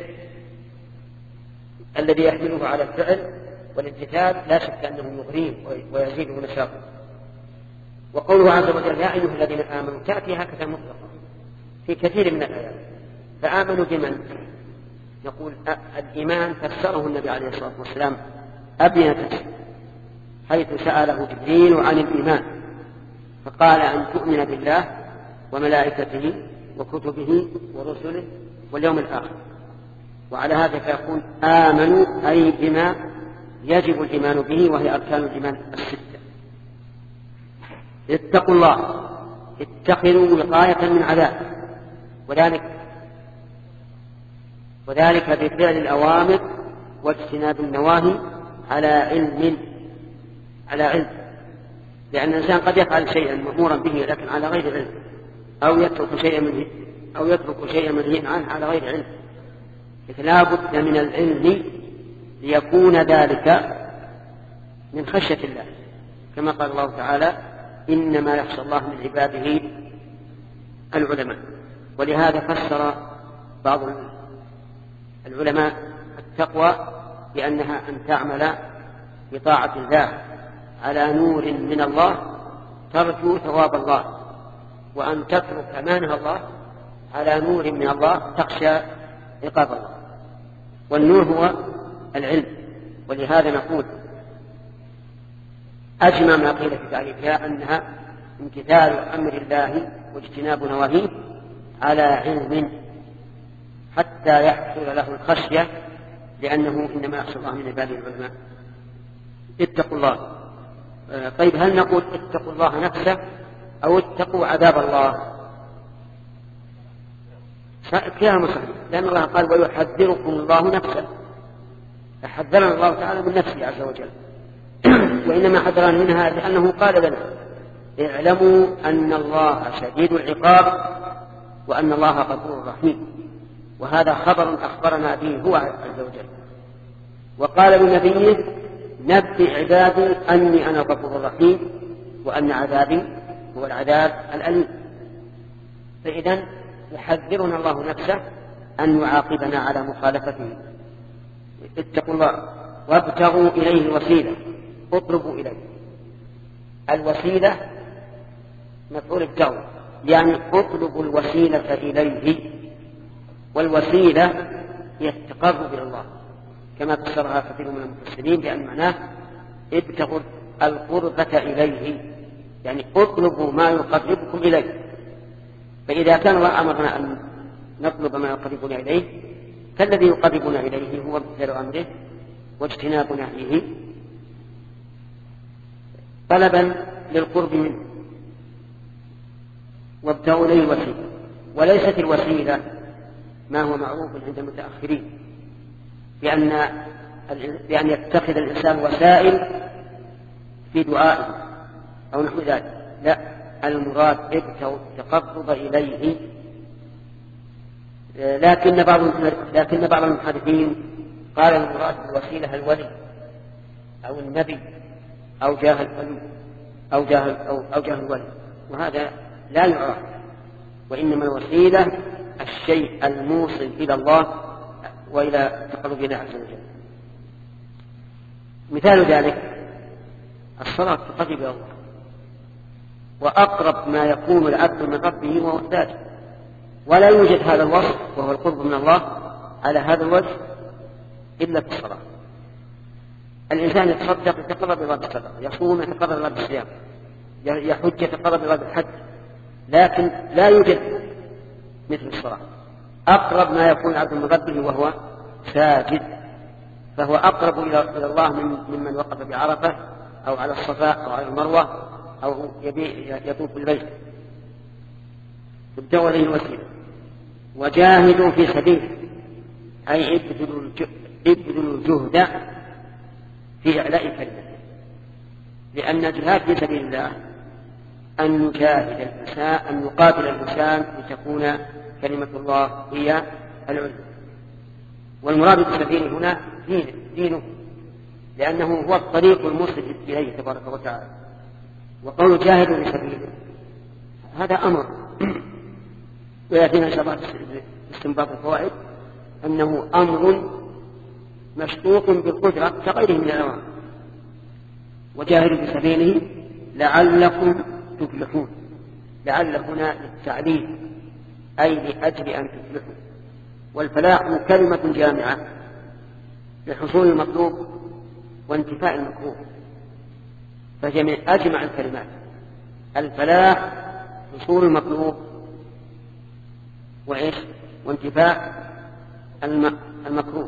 الذي يحمله على الفعل والامتثال لا شك أنه يغريه ويزيده نشاطا. وقوله عز وجل يا أيها الذين آمنوا تأتي هكذا مطلقا في كثير من الآيات. فآمنوا بمن؟ نقول الإيمان فسره النبي عليه الصلاة والسلام أبين تفسير، حيث سأله جبريل عن الإيمان فقال أن تؤمن بالله وملائكته وكتبه ورسله واليوم الآخر. وعلى هذا فيكون آمنوا أي بما يجب الإيمان به، وهي أركان الإيمان الستة. اتقوا الله، اتخذوا وقاية من عذاب، وذلك وذلك بفعل الأوامر واجتناب النواهي على علم على علم لأن الإنسان قد يفعل شيئا مأمورا به لكن على غير علم، أو يترك شيئا منه أو يترك شيئا منهيا عنه على غير علم. فلا بد من العلم ليكون ذلك من خشية الله، كما قال الله تعالى إنما يخشى الله من عباده العلماء. ولهذا فسر بعض العلماء التقوى بأنها أن تعمل بطاعة الله على نور من الله ترجو ثواب الله، وأن تترك ما نهى الله على نور من الله تخشى عقاب الله. والنور هو العلم. ولهذا نقول أجمع ما قيل في تعريفها أنها امتثال أمر الله واجتناب نواهيه على علم حتى يحصل له الخشية، لأنه إنما يخشى الله من عباده العلماء. اتقوا الله. طيب هل نقول اتقوا الله نفسه أو اتقوا عذاب الله؟ كلاهما صحيح، لأن الله قال ويحذركم الله نفسه، فحذرنا الله تعالى من نفسه عز وجل وإنما حذرنا منها لأنه قال لنا اعلموا أن الله شديد العقاب وأن الله غفور رحيم، وهذا خبر أخبرنا به هو عز وجل. وقال لنبيه نبئ عبادي أني أنا الغفور الرحيم وأن عذابي هو العذاب الأليم. فإذن يحذرنا الله نفسه أن يعاقبنا على مخالفته. اتقوا الله وابتغوا إليه الوسيلة، اطلبوا إليه. الوسيلة مفعول ابتغوا، يعني اطلبوا الوسيلة إليه، والوسيلة هي التقرب إلى الله، كما فسرها كثير من المفسرين بأن معناه ابتغوا القربة إليه، يعني اطلبوا ما يقربكم إليه. فإذا كان الله أمرنا أن نطلب ما يقربنا إليه، فالذي يقربنا إليه هو امتثال أمره واجتناب نهيه طلبا للقرب منه. وابتغوا إليه الوسيلة، وليست الوسيلة ما هو معروف عند المتأخرين بأن بأن يتخذ الإنسان وسائل في دعائه أو نحو ذلك، لا، المراد ابتغوا التقرب إليه. لكن بعض لكن بعض المحدثين قال المراد بالوسيلة الولي أو النبي أو جاه الولي أو جاه أو, أو جاه الولي، وهذا لا يعرف، وإنما الوسيلة الشيء الموصل إلى الله وإلى تقرب الله عز وجل. مثال ذلك الصلاة تقرب إلى الله، وأقرب ما يكون العبد من ربه وهو ساجد، ولا يوجد هذا الوصف وهو القرب من الله على هذا الوجه إلا في الصلاة. الإنسان يتصدق يتقرب إلى الله بالصدقة، يصوم يتقرب إلى الله بالصيام، يحج يتقرب إلى الله بالحج، لكن لا يوجد مثل الصلاة. أقرب ما يكون العبد من ربه وهو ساجد، فهو أقرب إلى الله ممن وقف بعرفة أو على الصفاء أو على المروة أو يطوف بالبيت. ابتغوا إليه الوسيلة وجاهدوا في سبيله، أي ابذلوا الجهد في إعلاء كلمته، لأن الجهاد في سبيل الله أن نجاهد الإنسان، أن نقاتل الإنسان لتكون كلمة الله هي العليا. والمراد بالسبيل هنا دين دينه، لأنه هو الطريق الموصل إليه تبارك وتعالى. وقول جاهدوا في سبيله هذا أمر، ويأتينا إن شاء الله استنباط الفوائد أنه أمر مشروط بالقدرة كغيره من الأوامر. وجاهدوا في سبيله لعلكم تفلحون، لعل هنا للتعليل أي لأجل أن تفلحوا. والفلاح كلمة جامعة لحصول المطلوب وانتفاء المكروه، فجميع أجمع الكلمات. الفلاح حصول المطلوب وإيش وانتفاء المكروه.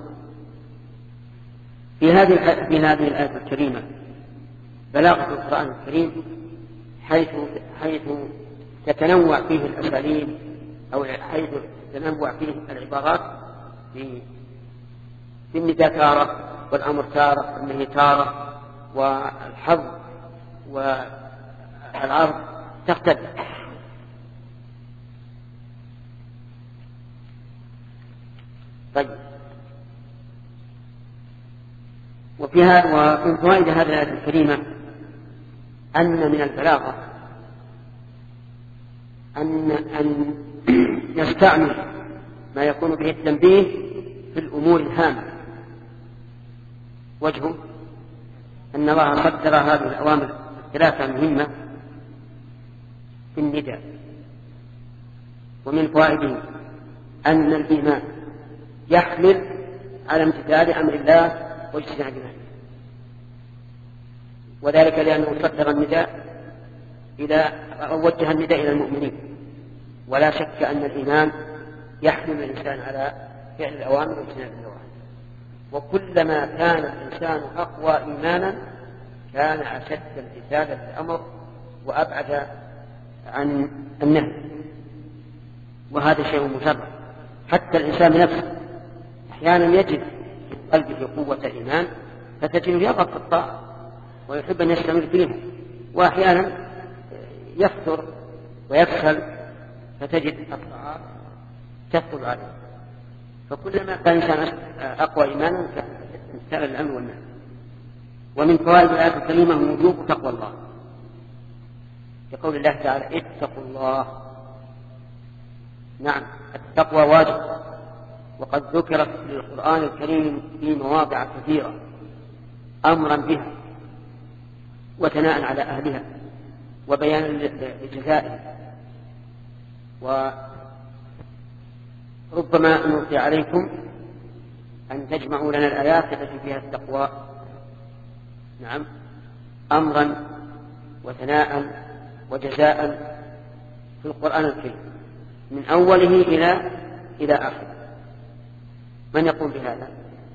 في هذه في هذه الآية الكريمة بلاغة القرآن الكريم، حيث حيث تتنوع فيه الأساليب أو حيث تتنوع فيه العبارات في في النداء تارة، والأمر تارة، والنهي تارة، والحظ والعرض تختلف. طيب، وفيها ومن فوائد هذه الآية الكريمة أن من البلاغة أن أن نستعمل ما يكون به التنبيه في الأمور الهامة. وجهه أن الله قدر هذه الأوامر الثلاثة مهمة في النداء. ومن فوائده أن الإيمان يحمل على امتثال أمر الله واجتناب نهيه، وذلك لأنه قدر النداء إلى أو وجه النداء إلى المؤمنين. ولا شك أن الإيمان يحمل الإنسان على فعل الأوامر واجتناب النواهي، وكلما كان الإنسان أقوى إيمانا كان أشد امتثالا للأمر وأبعد عن النهي. وهذا شيء مشرع. حتى الإنسان نفسه أحيانا يجد في قلبه قوة إيمان فتجده يرغب في الطاعة ويحب أن يستمر فيها، وأحيانا يفتر ويفشل فتجد الطاعات تثقل عليه. فكلما كان الإنسان أقوى إيمانا كان امتثالا للأمر والنهي. ومن فوائد الآية الكريمة وجوب تقوى الله، يقول الله تعالى اتقوا الله. نعم، التقوى واجب، وقد ذكرت في القرآن الكريم في مواضع كثيرة أمرا بها وثناء على أهلها وبيانا لجزائها. وربما نلقي عليكم أن تجمعوا لنا الآيات التي فيها التقوى نعم أمرا وثناء وجزاء في القرآن الكريم من أوله إلى إلى آخره. من يقوم بهذا؟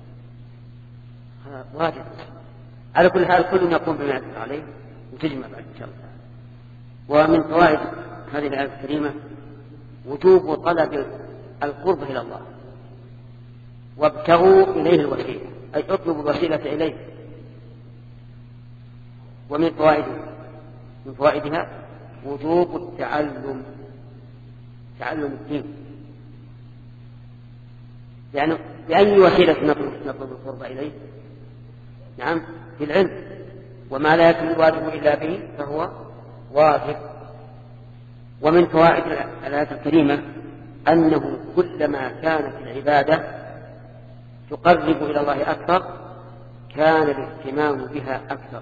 واجب على كل حال، كل يقوم بما يقدر عليه وتجمع بعد إن شاء الله. ومن فوائد هذه الآية الكريمة وجوب طلب القرب إلى الله، وابتغوا إليه الوسيلة، أي اطلبوا الوسيلة إليه. ومن فوائدها من فوائدها وجوب التعلم، تعلم الدين، يعني بأي وسيلة نطلب, نطلب القرب إليه؟ نعم، بالعلم، وما لا يكون الواجب إلا به فهو واجب. ومن فوائد الآية الكريمة أنه كلما كانت العبادة تقرب إلى الله أكثر كان الاهتمام بها أكثر،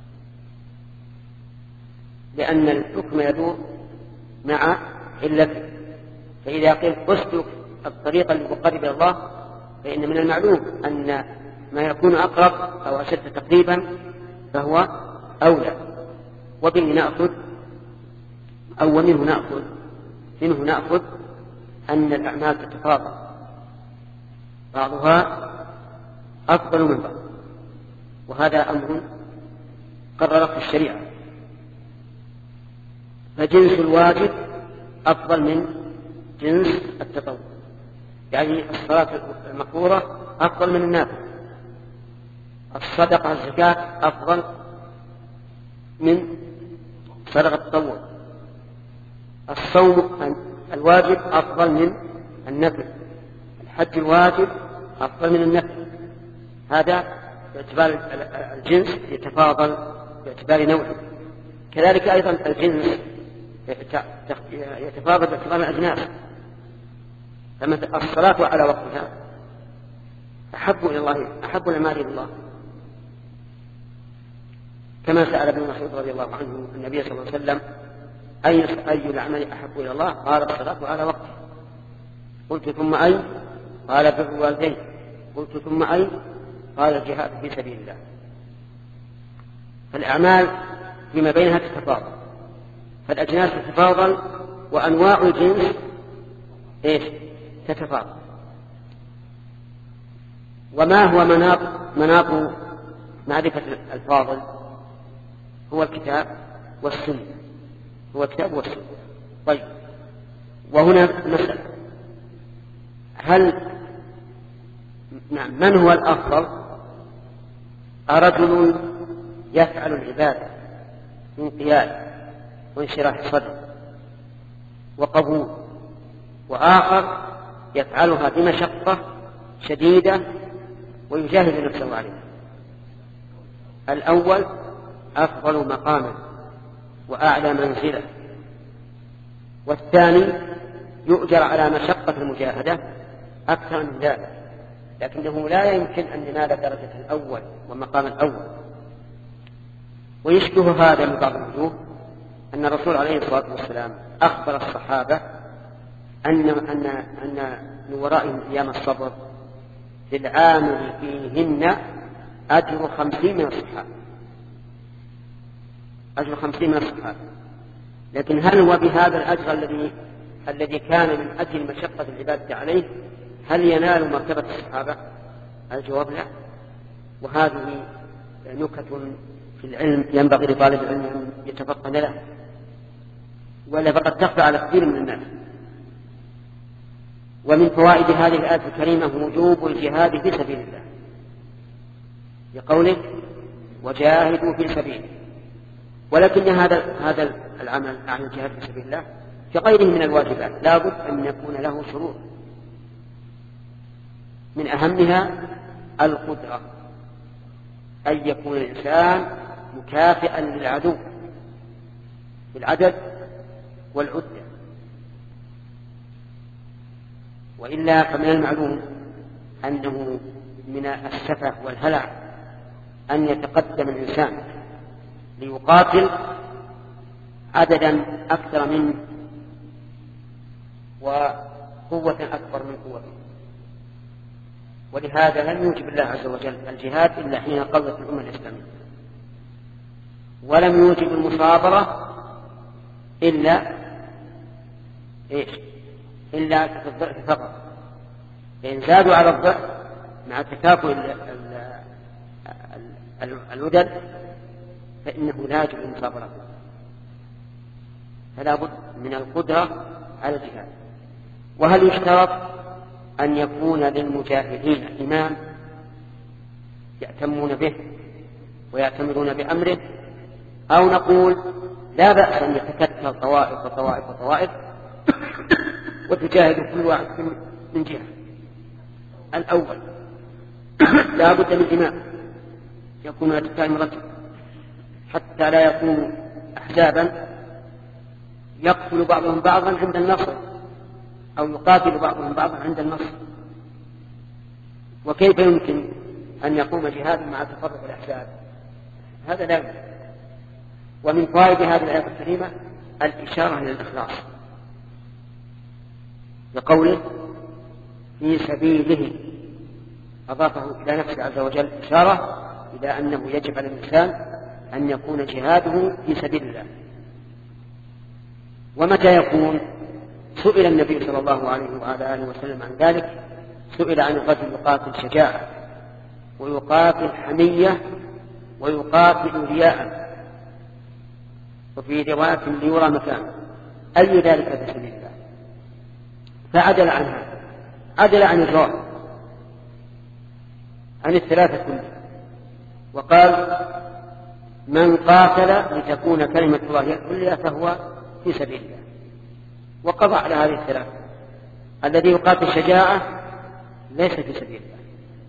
لأن الحكم يدور مع علته. فإذا قيل اسلك الطريق المقرب إلى الله فإن من المعلوم أن ما يكون أقرب أو أشد تقريبا فهو أولى. وبه نأخذ أو ومنه نأخذ منه نأخذ أن الأعمال تتفاضل، بعضها أفضل من بعض، وهذا أمر قرر في الشريعة. فجنس الواجب أفضل من جنس التطوع، يعني الصلاة المكروهة أفضل من النافلة، الصدقة الزكاة أفضل من صدقة التطوع، الصوم الواجب أفضل من النفل، الحج الواجب أفضل من النفل. هذا باعتبار الجنس يتفاضل باعتبار نوعه. كذلك أيضا الجنس يتفاضل باعتبار الأجناس، فمثل الصلاة على وقتها أحب إلى الله، أحب الأعمال إلى الله، كما سأل ابن مسعود رضي الله عنه النبي صلى الله عليه وسلم أي أي الأعمال أحب إلى الله؟ قال الصلاة على وقتها. قلت ثم أي؟ قال بر الوالدين. قلت ثم أي؟ قال الجهاد في سبيل الله. فالأعمال فيما بينها تتفاضل، فالأجناس تتفاضل وأنواع الجنس إيش؟ تتفاضل. وما هو مناط مناط معرفة الفاضل؟ هو الكتاب والسنة، هو الكتاب والسنة. طيب، وهنا مسألة، هل نعم من هو الأفضل؟ رجل يفعل العبادة بانقياد وانشراح صدر وقبول، وآخر يفعلها بمشقة شديدة ويجاهد نفسه عليها. الأول أفضل مقاما وأعلى منزلة، والثاني يؤجر على مشقة المجاهدة أكثر من ذلك، لكنه لا يمكن أن ينال درجة الأول ومقام الأول. ويشبه هذا من بعض الوجوه أن الرسول عليه الصلاة والسلام أخبر الصحابة أن أن أن من ورائهم أيام الصبر للعامل فيهن أجر خمسين من الصحابة، أجر خمسين من الصحابة. لكن هل هو بهذا الأجر الذي الذي كان من أجل مشقة العبادة عليه هل ينال مرتبة الصحابة؟ الجواب لا. وهذه نكت في العلم ينبغي لطالب العلم أن يتفطن له، ولا فقد تخفى على كثير من الناس. ومن فوائد هذه الآية الكريمة وجوب الجهاد في سبيل الله، لقوله وجاهدوا في سبيله. ولكن هذا هذا العمل عن الجهاد في سبيل الله كغيره من الواجبات لا بد أن يكون له شروط، من أهمها القدرة، أن يكون الإنسان مكافئا للعدو بالعدد والعدة، وإلا فمن المعلوم أنه من السفه والهلع أن يتقدم الإنسان ليقاتل عددا أكثر منه وقوة أكبر من قوته. ولهذا لم يوجب الله عز وجل الجهاد إلا حين قضت الأمة الإسلامية، ولم يوجب المصابرة إلا إيش؟ إلا في الضعف فقط. فإن زادوا على الضعف مع تكافؤ العدد فإنه لا يجب المصابرة، فلا بد من القدرة على الجهاد. وهل يشترط أن يكون للمجاهدين إمام يأتمون به ويعتمرون بأمره، أو نقول لا بأس أن يتكتل طوائف وطوائف وطوائف وتجاهد كل واحد من جهة؟ الأول لا بد من إمام يكون يتكلم رجل حتى لا يكون أحزابا يقتل بعضهم بعضا عند النصر أو يقاتل بعضهم بعضا عند النصر. وكيف يمكن أن يقوم جهاد مع تفرق الأحزاب؟ هذا لا يمكن. ومن فوائد هذه الآية الكريمة الإشارة إلى الإخلاص، لقوله في سبيله أضافه إلى نفسه عز وجل إشارة إلى أنه يجب على الإنسان أن يكون جهاده في سبيل الله. ومتى يكون؟ سئل النبي صلى الله عليه وعلى آله وسلم عن ذلك، سئل عن الرجل يقاتل شجاعة ويقاتل حمية ويقاتل رياء، وفي رواية ليرى مكانه، أي ذلك في سبيل الله؟ فعدل عنها، عدل عن الجواب، عن الثلاثة كلها، وقال من قاتل لتكون كلمة الله هي العليا فهو في سبيل الله، وقضى على هذه الثلاثة. الذي يقاتل شجاعة ليس في سبيل الله،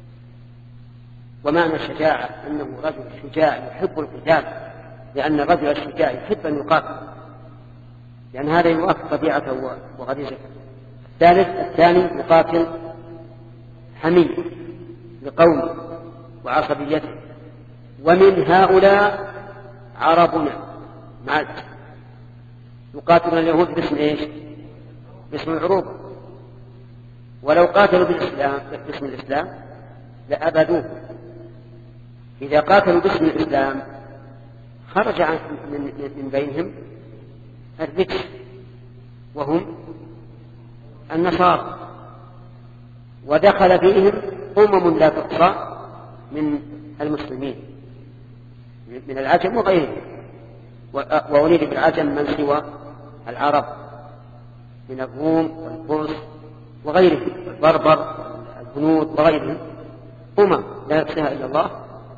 ومعنى الشجاعة أنه رجل شجاع يحب القتال، لأن الرجل الشجاع يحب أن يقاتل، لأن هذا يوافق طبيعته وغريزته. الثالث الثاني يقاتل حمية لقومه وعصبيته، ومن هؤلاء عربنا معد يقاتلون اليهود باسم ايش؟ باسم العروبة، ولو قاتلوا بالإسلام باسم الإسلام لأبدوه. إذا قاتلوا باسم الإسلام خرج من بينهم الرجس وهم النصارى، ودخل فيهم أمم لا تحصى من المسلمين من العجم وغيرهم، وأريد بالعجم من سوى العرب من الروم والفرس وغيرهم، البربر الهنود وغيرهم، أمم لا يحصيها إلا الله.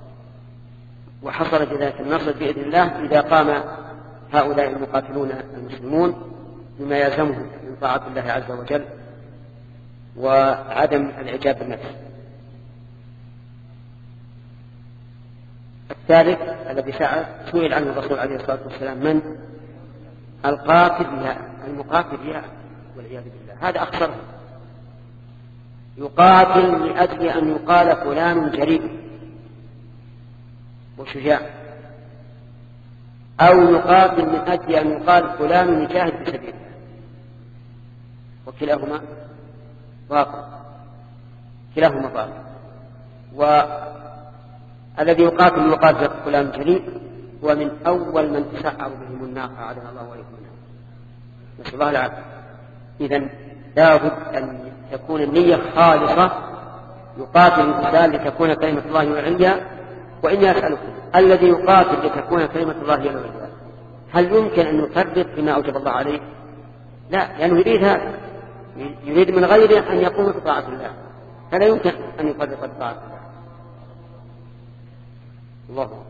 وحصل ذلك النصر بإذن الله إذا قام هؤلاء المقاتلون المسلمون بما يلزمهم من طاعة الله عز وجل وعدم الإعجاب بالنفس. الثالث الذي سئل عنه الرسول عليه الصلاة والسلام من؟ القاتل رياء، المقاتل رياء والعياذ بالله، هذا أخسره. يقاتل لأجل أن يقال فلان جريء وشجاع، أو يقاتل من أجل أن يقال فلان يجاهد في سبيل الله، وكلاهما باطل، كلاهما باطل. والذي يقاتل يقاتل فلان جريء هو من أول من تسعر بهم النار، أعاذنا الله وإياكم منها، نسأل الله العافية. إذن لا بد أن تكون النية خالصة، يقاتل الإنسان لتكون كلمة الله العليا. وإني أسألكم، الذي يقاتل لتكون كلمة الله هي العليا هل يمكن أن يفرط بما أوجب الله عليه؟ لا، لأنه يريد هذا، يريد من غيره أن يقوم بطاعة الله، فلا يمكن أن يفرط بطاعة الله. الله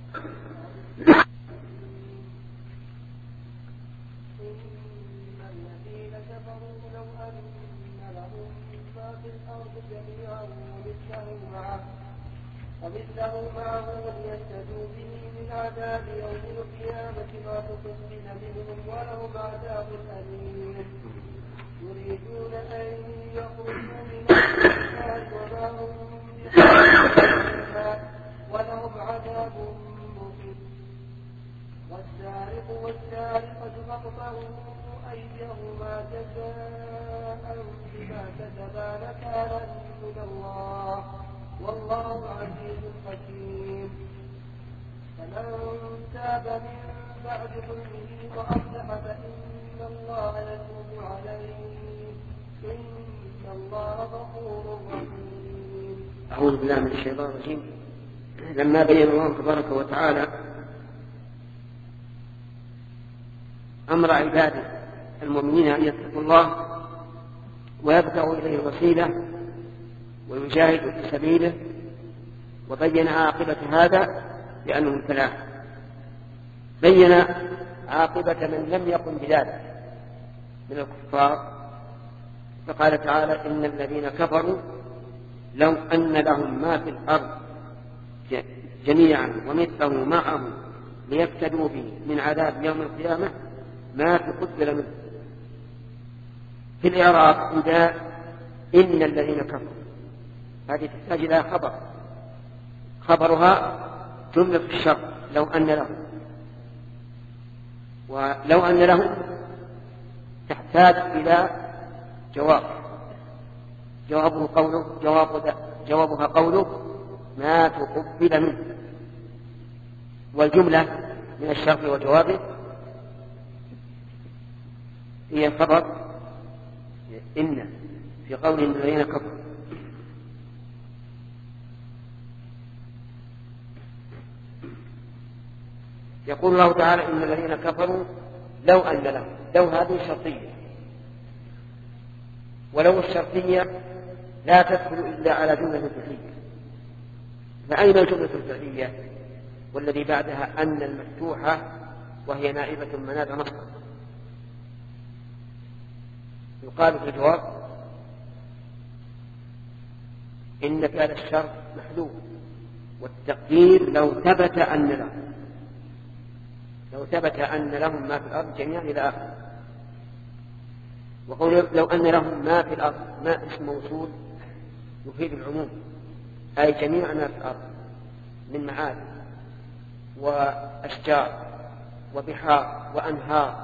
ومثله معه ليفتدوا به من عذاب يوم القيامة ما تقبل منهم ولهم عذاب أليم. يريدون أن يخرجوا من النار وما هم بخارجين ولهم عذاب مقيم. والسارق والسارقة فاقطعوا أيديهما جزاء بما كسبا نكالا من الله والله عزيز حكيم. فمن تاب من بعد ظلمه وأصلح فإن الله يتوب عليه إن الله غفور رحيم. أعوذ بالله من الشيطان الرجيم. لما بين الله تبارك وتعالى أمر عباده المؤمنين أن يتقوا الله ويبتغوا إليه الوسيلة ويجاهدوا في سبيله، وبين عاقبة هذا لأنه الفلاح. بين عاقبة من لم يقم بذلك من الكفار، فقال تعالى إن الذين كفروا لو أن لهم ما في الأرض جميعا ومثله معه ليفتدوا به من عذاب يوم القيامة ما تقبل منه. في الإعراب إذا إن الذين كفروا هذه تحتاج إلى خبر، خبرها جملة الشر لو أن لهم، ولو أن لهم تحتاج إلى جواب، جوابه قوله جواب جوابها قوله ما تقبل منه. والجملة من الشرط وجوابه هي خبر إن في قول الذين كفروا. يقول الله تعالى إن الذين كفروا لو أن لهم، لو هذه شرطية، ولو الشرطية لا تدخل إلا على جملة فعلية، فأين الجملة الفعلية والذي بعدها أن المفتوحة وهي نائبة مناب مصدر؟ يقال في الجواب إن فعل الشرط محذوف، والتقدير لو ثبت أن لهم، لو ثبت أن لهم ما في الأرض جميعا إلى آخر. وقول لو أن لهم ما في الأرض، ما اسم موصول يفيد العموم، أي جميع ما في الأرض من معادن وأشجار وبحار وأنهار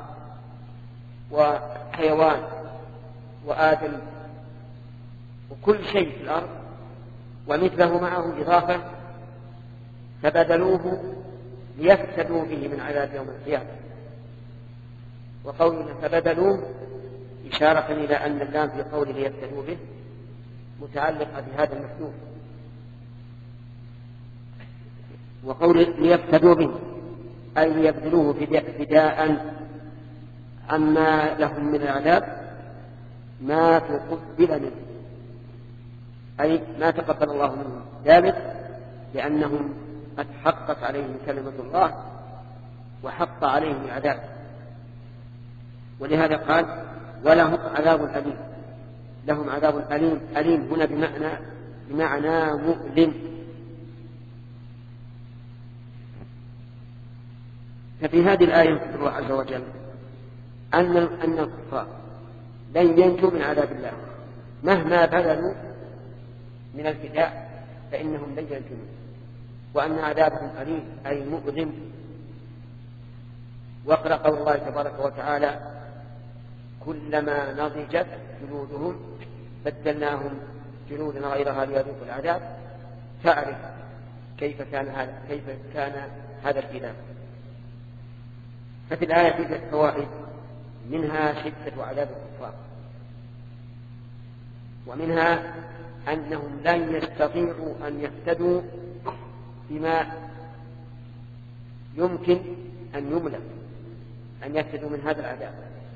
وحيوان وآدم وكل شيء في الأرض ومثله معه إضافة، فبدلوه ليفتدوا به من عذاب يوم القيامة. وقولنا فبدلوه إشارة إلى أن اللام في قوله ليفتدوا به متعلقة بهذا المحذوف، وقول ليفتدوا به أي ليبذلوه فداء عما لهم من العذاب ما تقبل منه، أي ما تقبل الله منهم ذلك لأنهم قد حقت عليهم كلمة الله وحق عليهم العذاب. ولهذا قال ولهم عذاب أليم، لهم عذاب أليم. أليم هنا بمعنى بمعنى مؤلم. ففي هذه الآية يذكر الله عز وجل أن أن الكفار لن ينجوا من عذاب الله مهما بذلوا من الفداء، فإنهم لن ينجوا منه، وأن عذابهم أليم أي مؤلم. واقرأ قول الله تبارك وتعالى كلما نضجت جلودهم بدلناهم جلودا غيرها ليذوقوا العذاب فاعرف كيف كان هذا كيف كان هذا الكلام. ففي الآية توجد فوائد، منها شدة عذاب الكفار، ومنها أنهم لن يستطيعوا أن يهتدوا بما يمكن أن يملك أن يهتدوا من هذا العذاب.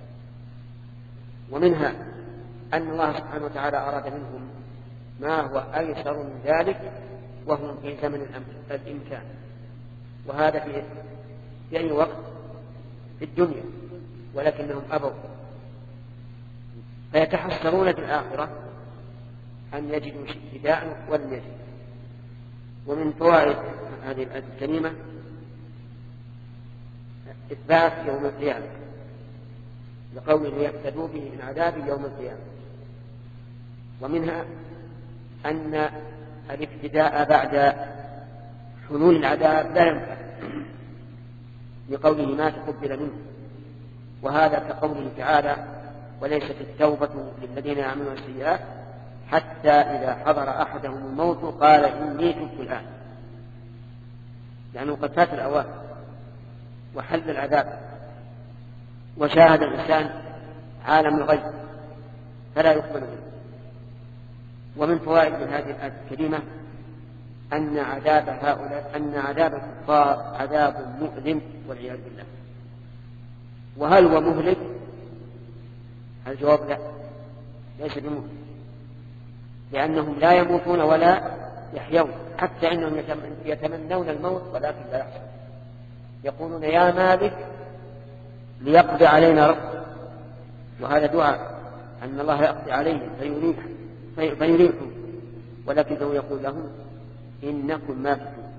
ومنها أن الله سبحانه وتعالى أراد منهم ما هو أيسر من ذلك وهم في زمن الإمكان، وهذا في في أي وقت في الدنيا، ولكنهم أبوا، فيتحسرون في الآخرة أن يجدوا فداء ولم يجدوا. ومن فوائد هذه الآية الكريمة إثبات يوم القيامة لقوله ليفتدوا به من عذاب يوم القيامة. ومنها أن الافتداء بعد حلول العذاب لا ينفع لقوله ما تقبل منه، وهذا كقوله تعالى وليست التوبة للذين يعملون السيئات حتى إذا حضر أحدهم الموت قال إني تبت الآن، لأنه قد فات الأوان وحل العذاب وشاهد الإنسان عالم الغيب فلا يقبل منه. ومن فوائد من هذه الآية الكريمة أن عذاب هؤلاء أن عذاب الكفار عذاب مؤلم والعياذ بالله. وهل هو مهلك؟ الجواب لا، ليس بمهلك، لأنهم لا يموتون ولا يحيون، حتى إنهم يتمنون الموت ولكن لا يحصل. يقولون يا مالك ليقضي علينا ربك، وهذا دعاء أن الله يقضي عليهم فيريح فيريحوا، ولكنه يقول لهم إنكم ماكثون.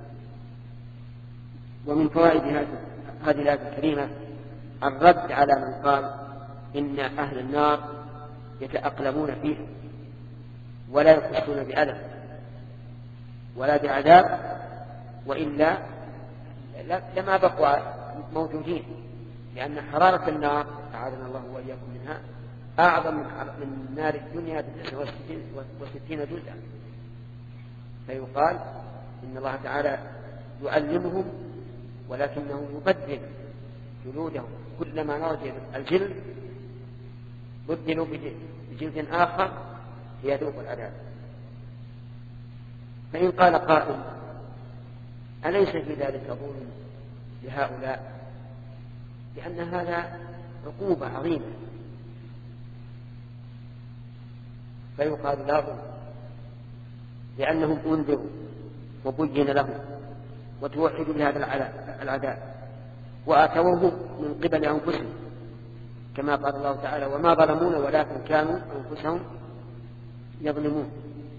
ومن فوائد هذه الآية الكريمة الرد على من قال إن أهل النار يتأقلمون فيها ولا يحسون بألم ولا بعذاب، وإلا لما بقوا موجودين، لأن حرارة النار أعاذنا الله وإياكم منها أعظم من نار الدنيا بتسعة وستين جزءا. فيقال إن الله تعالى يعلمهم ولكنه يبدل جلودهم، كلما نضج الجلد بدلوا بجلد آخر ليذوقوا العذاب. فإن قال قائل أليس في ذلك ظلم لهؤلاء؟ لأن هذا عقوبة عظيمة. فيقال لا ظلم، لأنهم أنذروا وبين لهم وتوحدوا بهذا العذاب وآتوه من قبل أنفسهم، كما قال الله تعالى وما ظلمون ولكن كانوا أنفسهم يظلمون.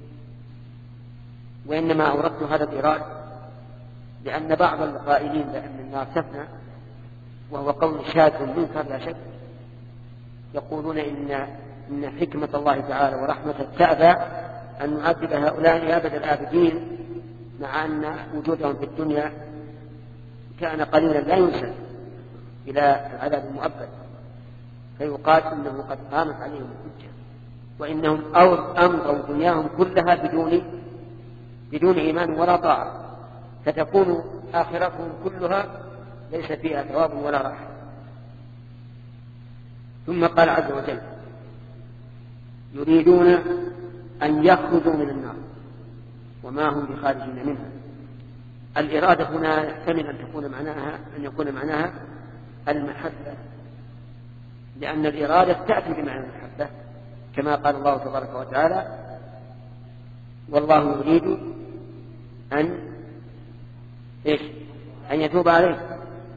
وإنما أوردت هذا الإيراد لأن بعض القائلين بأن النار تفنى، وهو قول شاذ منكر لا شك، يقولون إن إن حكمة الله تعالى ورحمته تأبى أن نعذب هؤلاء أبد الآبدين، مع أن وجودهم في الدنيا كان قليلا لا ينسى إلى العذاب المؤبد. فيقال إنه قد قامت عليهم الحجة، وإنهم أمضوا دنياهم كلها بدون بدون إيمان ولا طاعة، فتكون آخرتهم كلها ليس فيها ثواب ولا راحة. ثم قال عز وجل يريدون أن يخرجوا من النار وما هم بخارجين منها. الإرادة هنا يحتمل أن تكون معناها أن يكون معناها المحبة، لأن الإرادة تأتي بمعنى المحبة، كما قال الله تبارك وتعالى والله يريد أن إيش أن يتوب عليه.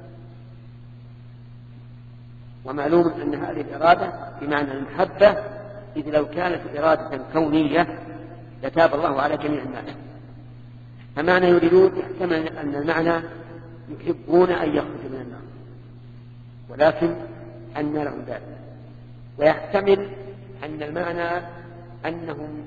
ومعلوم أن هذه الإرادة بمعنى المحبة، إذ لو كانت إرادة كونية لتاب الله على جميع الناس. فمعنى يريدون يحتمل أن المعنى يحبون أن يخرجوا من النار، ولكن أن لهم ذلك. ويحتمل أن المعنى أنهم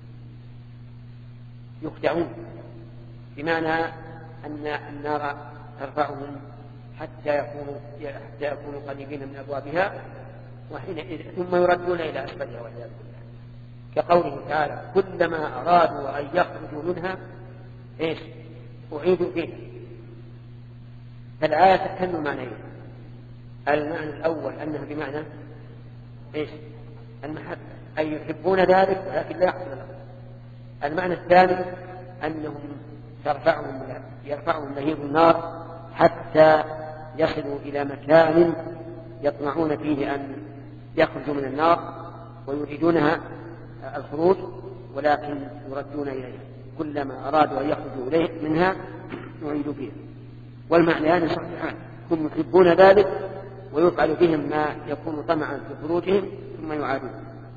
يخدعون، بمعنى أن النار ترفعهم حتى يكونوا حتى يكونوا قريبين من أبوابها، وحينئذ ثم يردون إلى أسفلها والعياذ بالله، كقوله تعالى كلما أرادوا أن يخرجوا منها إيش أعيدوا فيها. فالآية تحتمل معنيين: المعنى الأول أنها بمعنى إيش المحبة، أي يحبون ذلك ولكن لا يحصل لهم. المعنى الثاني أنهم ترفعهم يرفعهم لهيب النار حتى يصلوا إلى مكان يطمعون فيه أن يخرجوا من النار ويريدونها الخروج، ولكن يردون إليها. كلما أرادوا أن يخرجوا إليه منها يعيدوا فيها. والمعنيان صحيحان، هم يحبون ذلك ويفعل بهم ما يكون طمعا في خروجهم ثم يعادون.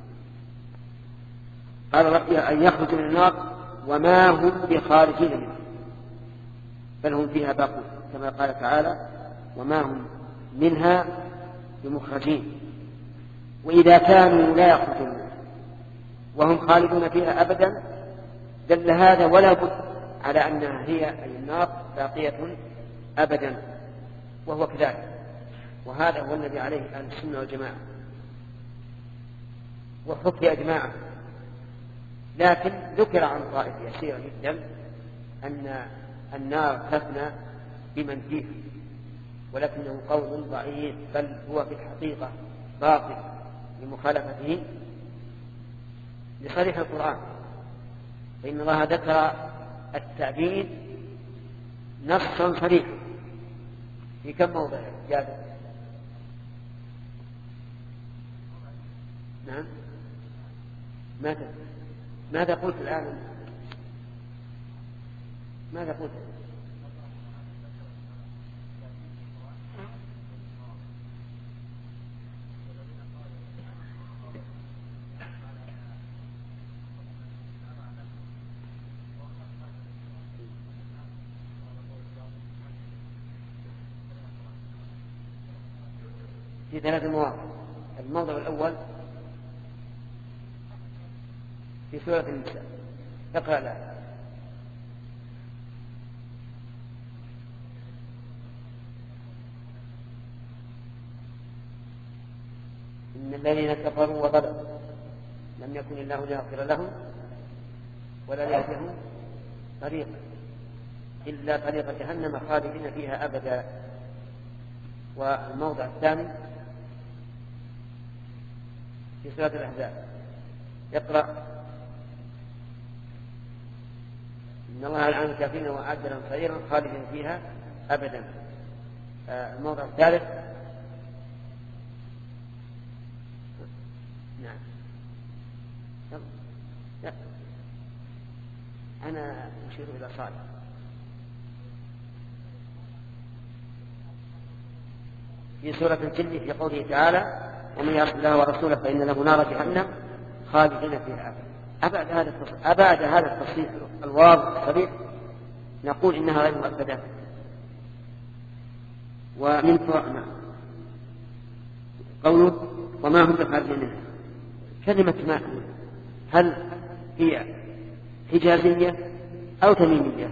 قال ربي أن يخرجوا من النار وما هم بخارجين منها، بل هم فيها باقون، كما قال تعالى وما هم منها بمخرجين. وإذا كانوا لا يخرجون وهم خالدون فيها أبدا دل هذا ولا بد على أنها هي أي النار باقية أبدا، وهو كذلك. وهذا هو الذي عليه أهل السنة والجماعة وحكي أجماعا. لكن ذكر عن طائفة يسيرة جدا أن النار تفنى بمن فيها، ولكنه قول ضعيف، بل هو في الحقيقة باطل لمخالفته لصريح القرآن. فإن الله ذكر التعبيد نصا صريحا في كم موضع جابر؟ نعم ماذا ماذا قلت الآن؟ ماذا قلت؟ في ثلاث مواضع. الموضع الأول في سورة النساء، اقرأ الآية. إن الذين كفروا وظلموا لم يكن الله ليغفر لهم ولا ليهديهم طريقة إلا طريق جهنم خالدين فيها أبدا. والموضع الثاني في سورة الأحزاب يقرأ إن الله الآن الكافرين وأعد لهم سعيرا خالدين فيها أبدا. الموضع الثالث نعم لا. أنا أشير إلى صالح. في سورة الجن في قوله تعالى ومن يعص الله ورسوله فإن له نار جهنم خالدين فيها أبدا. أبعد هذا التصريح أبعد هذا التصريح الواضح الصريح نقول إنها غير مؤكدة. ومن فوقنا قوله وما هم بخارجين منها. كلمة ما هل هي حجازية أو تميمية؟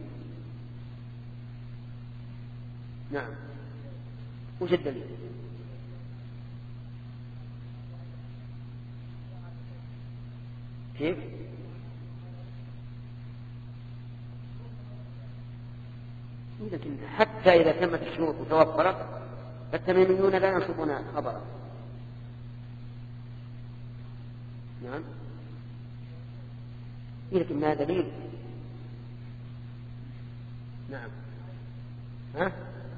نعم وش الدليل؟ كيف؟ لكن حتى إذا تمت الشروط وتوفرت فالتميميون لا ينصبون خبرا. نعم لكن ما دليل؟ نعم ها؟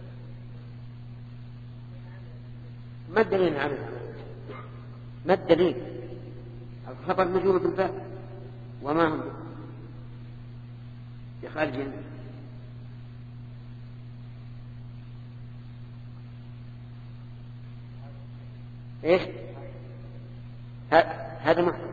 ما الدليل على ما الدليل؟ الخبر مجرور بالباب وما هم بخارجين. ايش هذا محتمل.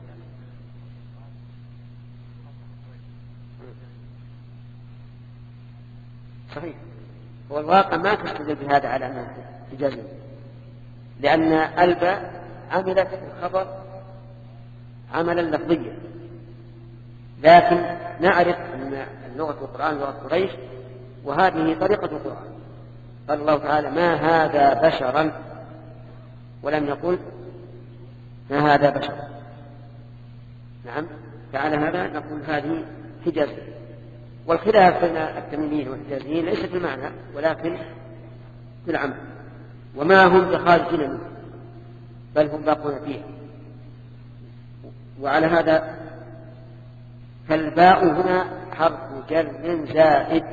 صحيح. هو الواقع ما تستدل بهذا على أنه إجازة لأن الباء عملت الخبر عملا لفظيا لكن نعرف أن لغة القرآن لغة قريش وهذه طريقة القرآن. قال الله تعالى ما هذا بشرا ولم يقل ما هذا بشر. نعم فعلى هذا نقول هذه حجازية. والخلاف بين التميميين والحجازيين ليس في المعنى ولكن في العمل. وما هم بخارجين منه بل هم باقون فيه. وعلى هذا فالباء هنا حرف جر زائد.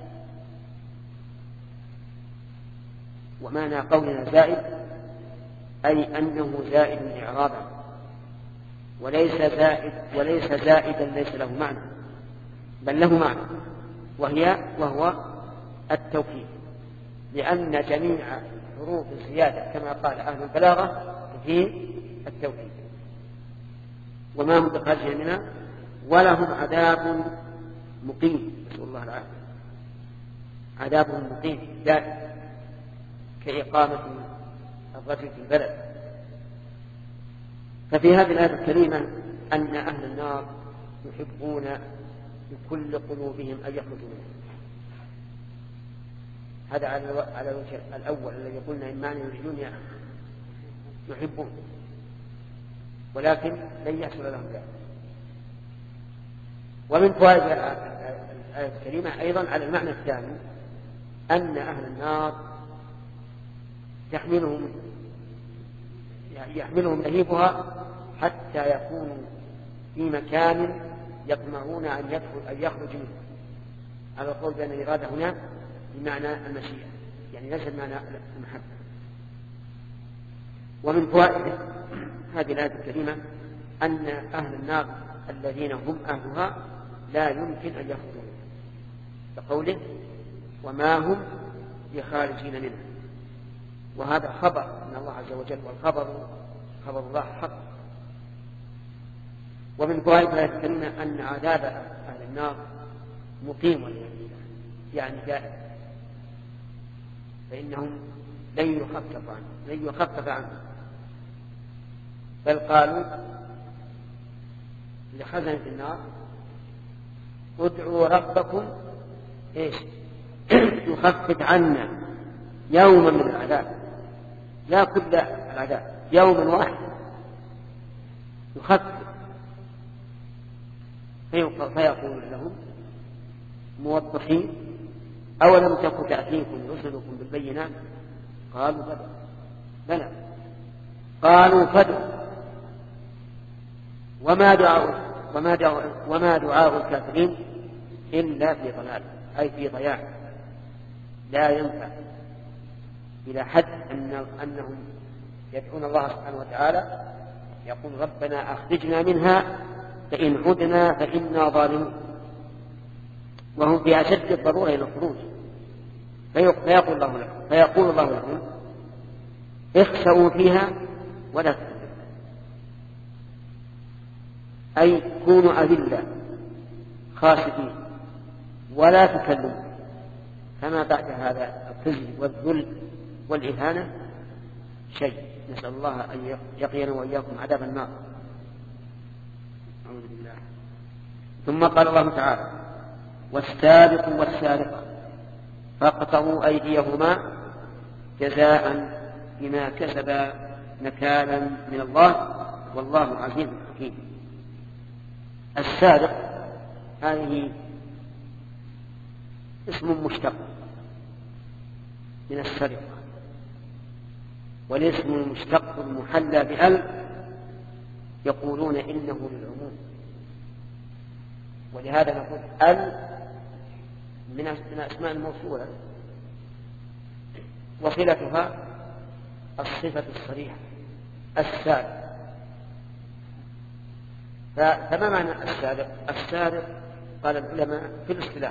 ومعنى قولنا زائد أي أنه زائد إعرابا وليس زائد وليس زائدا ليس له معنى بل له معنى وهي وهو التوكيد لأن جميع حروف الزيادة كما قال أهل البلاغة في التوكيد. وما هم بخارجين منها ولهم عذاب مقيم نسأل الله العافية. عذاب مقيم دائم كإقامة الرجل في البلد. ففي هذه الآية الكريمة أن أهل النار يحبون بكل قلوبهم أن يخرجوا منها. هذا على الوجه الأول الذي قلنا إما أن يريدون يحبون ولكن لن يحصل لهم ذلك. ومن فوائد الآية الكريمة أيضا على المعنى الثاني أن أهل النار يحملهم يحملهم لهيبها حتى يكونوا في مكان يطمعون أن يدخل أن يخرج منه. على القول بأن الإرادة هنا بمعنى المشيئة يعني ليس بمعنى المحبة. ومن فوائد هذه الآية الكريمة أن أهل النار الذين هم أهلها لا يمكن أن يخرجوا منها بقوله وما هم بخارجين منها. وهذا خبر من الله عز وجل والخبر خبر الله حق. ومن فوائد الآية الكريمة أن عذاب أهل النار مقيم يعني دائم فإنهم لن يخفف عنه لن يخفف عنه بل قالوا لخزنة النار ادعوا ربكم ايش يخفف عنا يوما من العذاب لا كل العذاب يوما واحد يخفف فيقول لهم موضحين أولم تكن تأتيكم رسلكم بالبينات قالوا بلى بلى قالوا فادعوا وما دعاء وما دعاء وما دعاء الكافرين إلا في ضلال أي في ضياع لا ينفع إلى حد أن أنهم يدعون الله سبحانه وتعالى يقول ربنا أخرجنا منها فإن عدنا فإنا ظالمون وهم في أشد الضرورة إلى الخروج فيقول الله لهم فيقول الله لهم اخسئوا فيها ولا تكذبوا أي كونوا أذلة خاسئين ولا تكلموا فما بعد هذا الخزي والذل والإهانة شيء نسأل الله أن يقينا وإياكم عذاب النار. أعوذ بالله. ثم قال الله تعالى والسارق والسارقة فاقطعوا أيديهما جزاء بما كسبا نكالا من الله والله عزيز حكيم. السارق هذه اسم مشتق من السرقة والاسم المشتق المحلى بأل يقولون إنه للعموم ولهذا نقول أل من أسماء الموصولة وصلتها الصفة الصريحة السارق. فما معنى السارق؟ السارق قال العلماء في الاصطلاح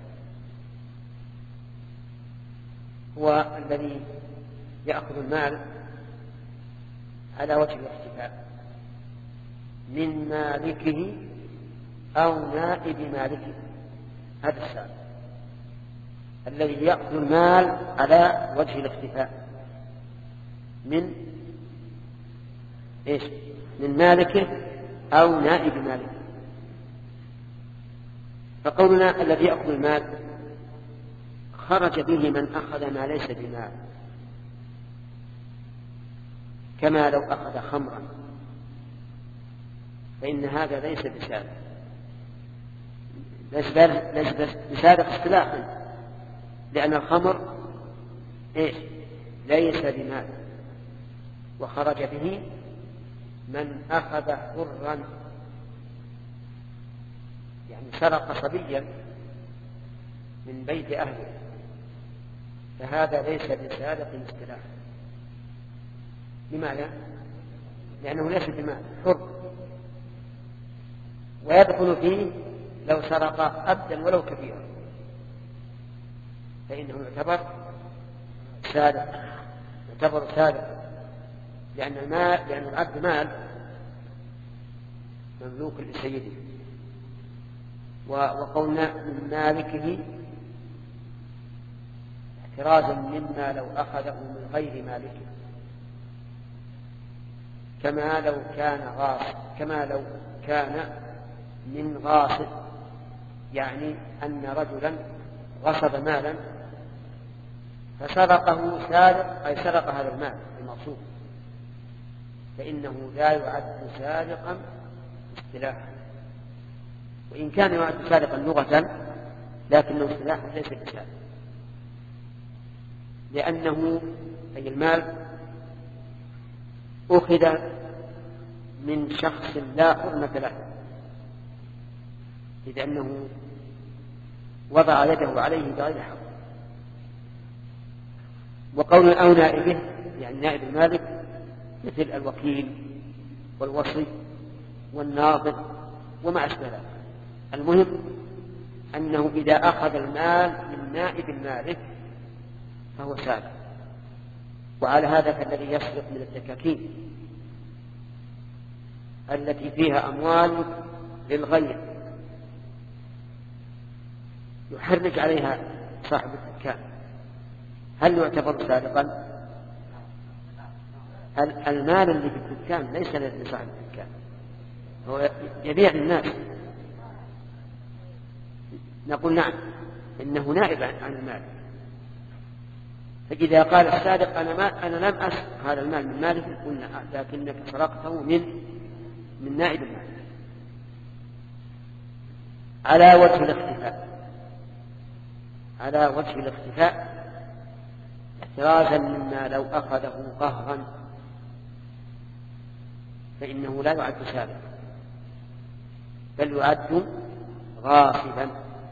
هو الذي يأخذ المال على وجه الاحتفال من مالكه أو نائب مالكه. هذا السارق الذي يأخذ المال على وجه الاختفاء من إيش؟ من مالكه أو نائب مالكه. فقولنا الذي يأخذ المال خرج به من أخذ ما ليس بمال كما لو أخذ خمرا فإن هذا ليس بسارق ليس بسارق اصطلاحا لأن الخمر إيش؟ ليس بمال وخرج به من أخذ حرا يعني سرق صبيا من بيت أهله فهذا ليس بسارق اصطلاحا. لماذا؟ لأنه ليس بمال حر ويدخل فيه لو سرق عبدا ولو كبيرا فإنه يعتبر سارق يعتبر سارق لأن المال لأن العبد مال مملوك لسيده. وقولنا من مالكه احترازا مما لو أخذه من غير مالكه كما لو كان غاصب كما لو كان من غاصب يعني أن رجلا غصب مالا فسرقه سارق أي سرق هذا المال المغصوب فإنه لا يعد سارقا اصطلاحا وإن كان يعد سارقا لغة لكنه اصطلاحا ليس بسارق لأنه أي المال أخذ من شخص لا حرمة له إذ أنه وضع يده عليه بغير حق. وقول أو نائبه يعني نائب المالك مثل الوكيل والوصي والناظر وما أشبه ذلك. المهم أنه إذا أخذ المال من نائب المالك فهو سارق. وعلى هذا فالذي يسرق من الدكاكين التي فيها أموال للغير يحرج عليها صاحب الدكان هل يعتبر سارقا؟ المال اللي في الدكان ليس لصاحب الدكان هو يبيع للناس. نقول نعم إنه نائب عن المال. فإذا قال السارق أنا, ما أنا لم أسرق هذا المال من مالك قلنا لكنك سرقته من من نائب المال على وجه الاختفاء على وجه الاختفاء احترازا مما لو أخذه قهرا فإنه لا يعد سابقا بل يعد غاصبا.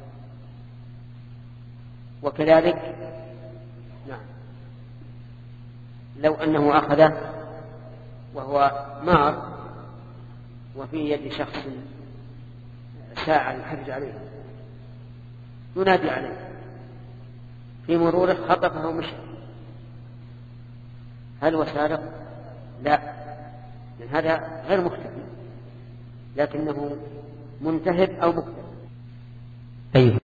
وكذلك نعم لو أنه أخذه وهو مار وفي يد شخص ساعة يحرج عليه ينادي عليه في مروره خطفه ومشى، هل هو سارق؟ لا، لأن هذا غير مختفي لكنه منتهب أو مختفي.